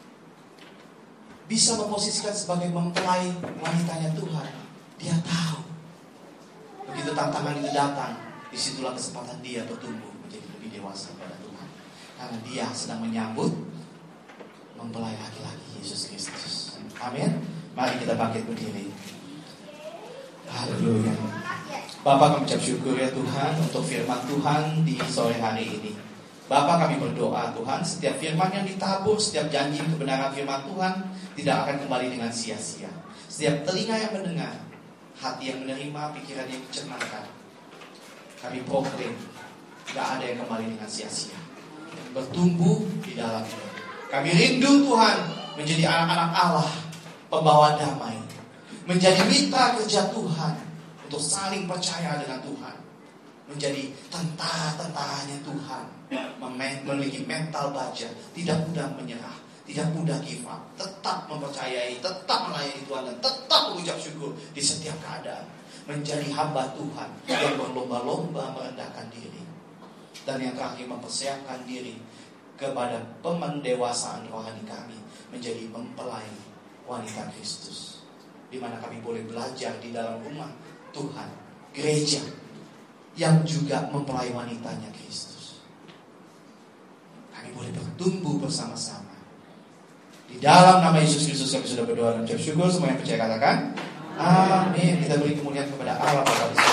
bisa memposisikan sebagai mempelai wanitanya Tuhan, dia tahu begitu tantangan itu datang, disitulah kesempatan dia bertumbuh menjadi lebih dewasa pada Tuhan. Karena dia sedang menyambut mempelai laki-laki Yesus Kristus. Amin. Mari kita bangkit berdiri. Haleluya. Bapa, kami ucap syukur ya Tuhan untuk firman Tuhan di sore hari ini. Bapa, kami berdoa Tuhan, setiap firman yang ditabur, setiap janji kebenaran firman Tuhan tidak akan kembali dengan sia-sia. Setiap telinga yang mendengar, hati yang menerima, pikiran yang dicernakan, kami proklaim, tidak ada yang kembali dengan sia-sia. Bertumbuh di dalamnya. Kami rindu Tuhan menjadi anak-anak Allah, pembawa damai, menjadi mitra kerja Tuhan, untuk saling percaya dengan Tuhan, menjadi tentara-tentaranya Tuhan, memiliki mental baja, tidak mudah menyerah, tidak mudah give up, tetap mempercayai, tetap melayani Tuhan, dan tetap mengucap syukur di setiap keadaan. Menjadi hamba Tuhan yang berlomba-lomba merendahkan diri, dan yang terakhir mempersiapkan diri kepada pemendewasaan rohani kami, menjadi mempelai wanita Kristus, di mana kami boleh belajar di dalam rumah Tuhan, gereja yang juga mempelai wanitanya Kristus. Kami boleh bertumbuh bersama-sama. Di dalam nama Yesus Kristus kami sudah berdoa dan ucap syukur. Semua yang percaya katakan amin. Kita beri kemuliaan kepada Allah Bapa.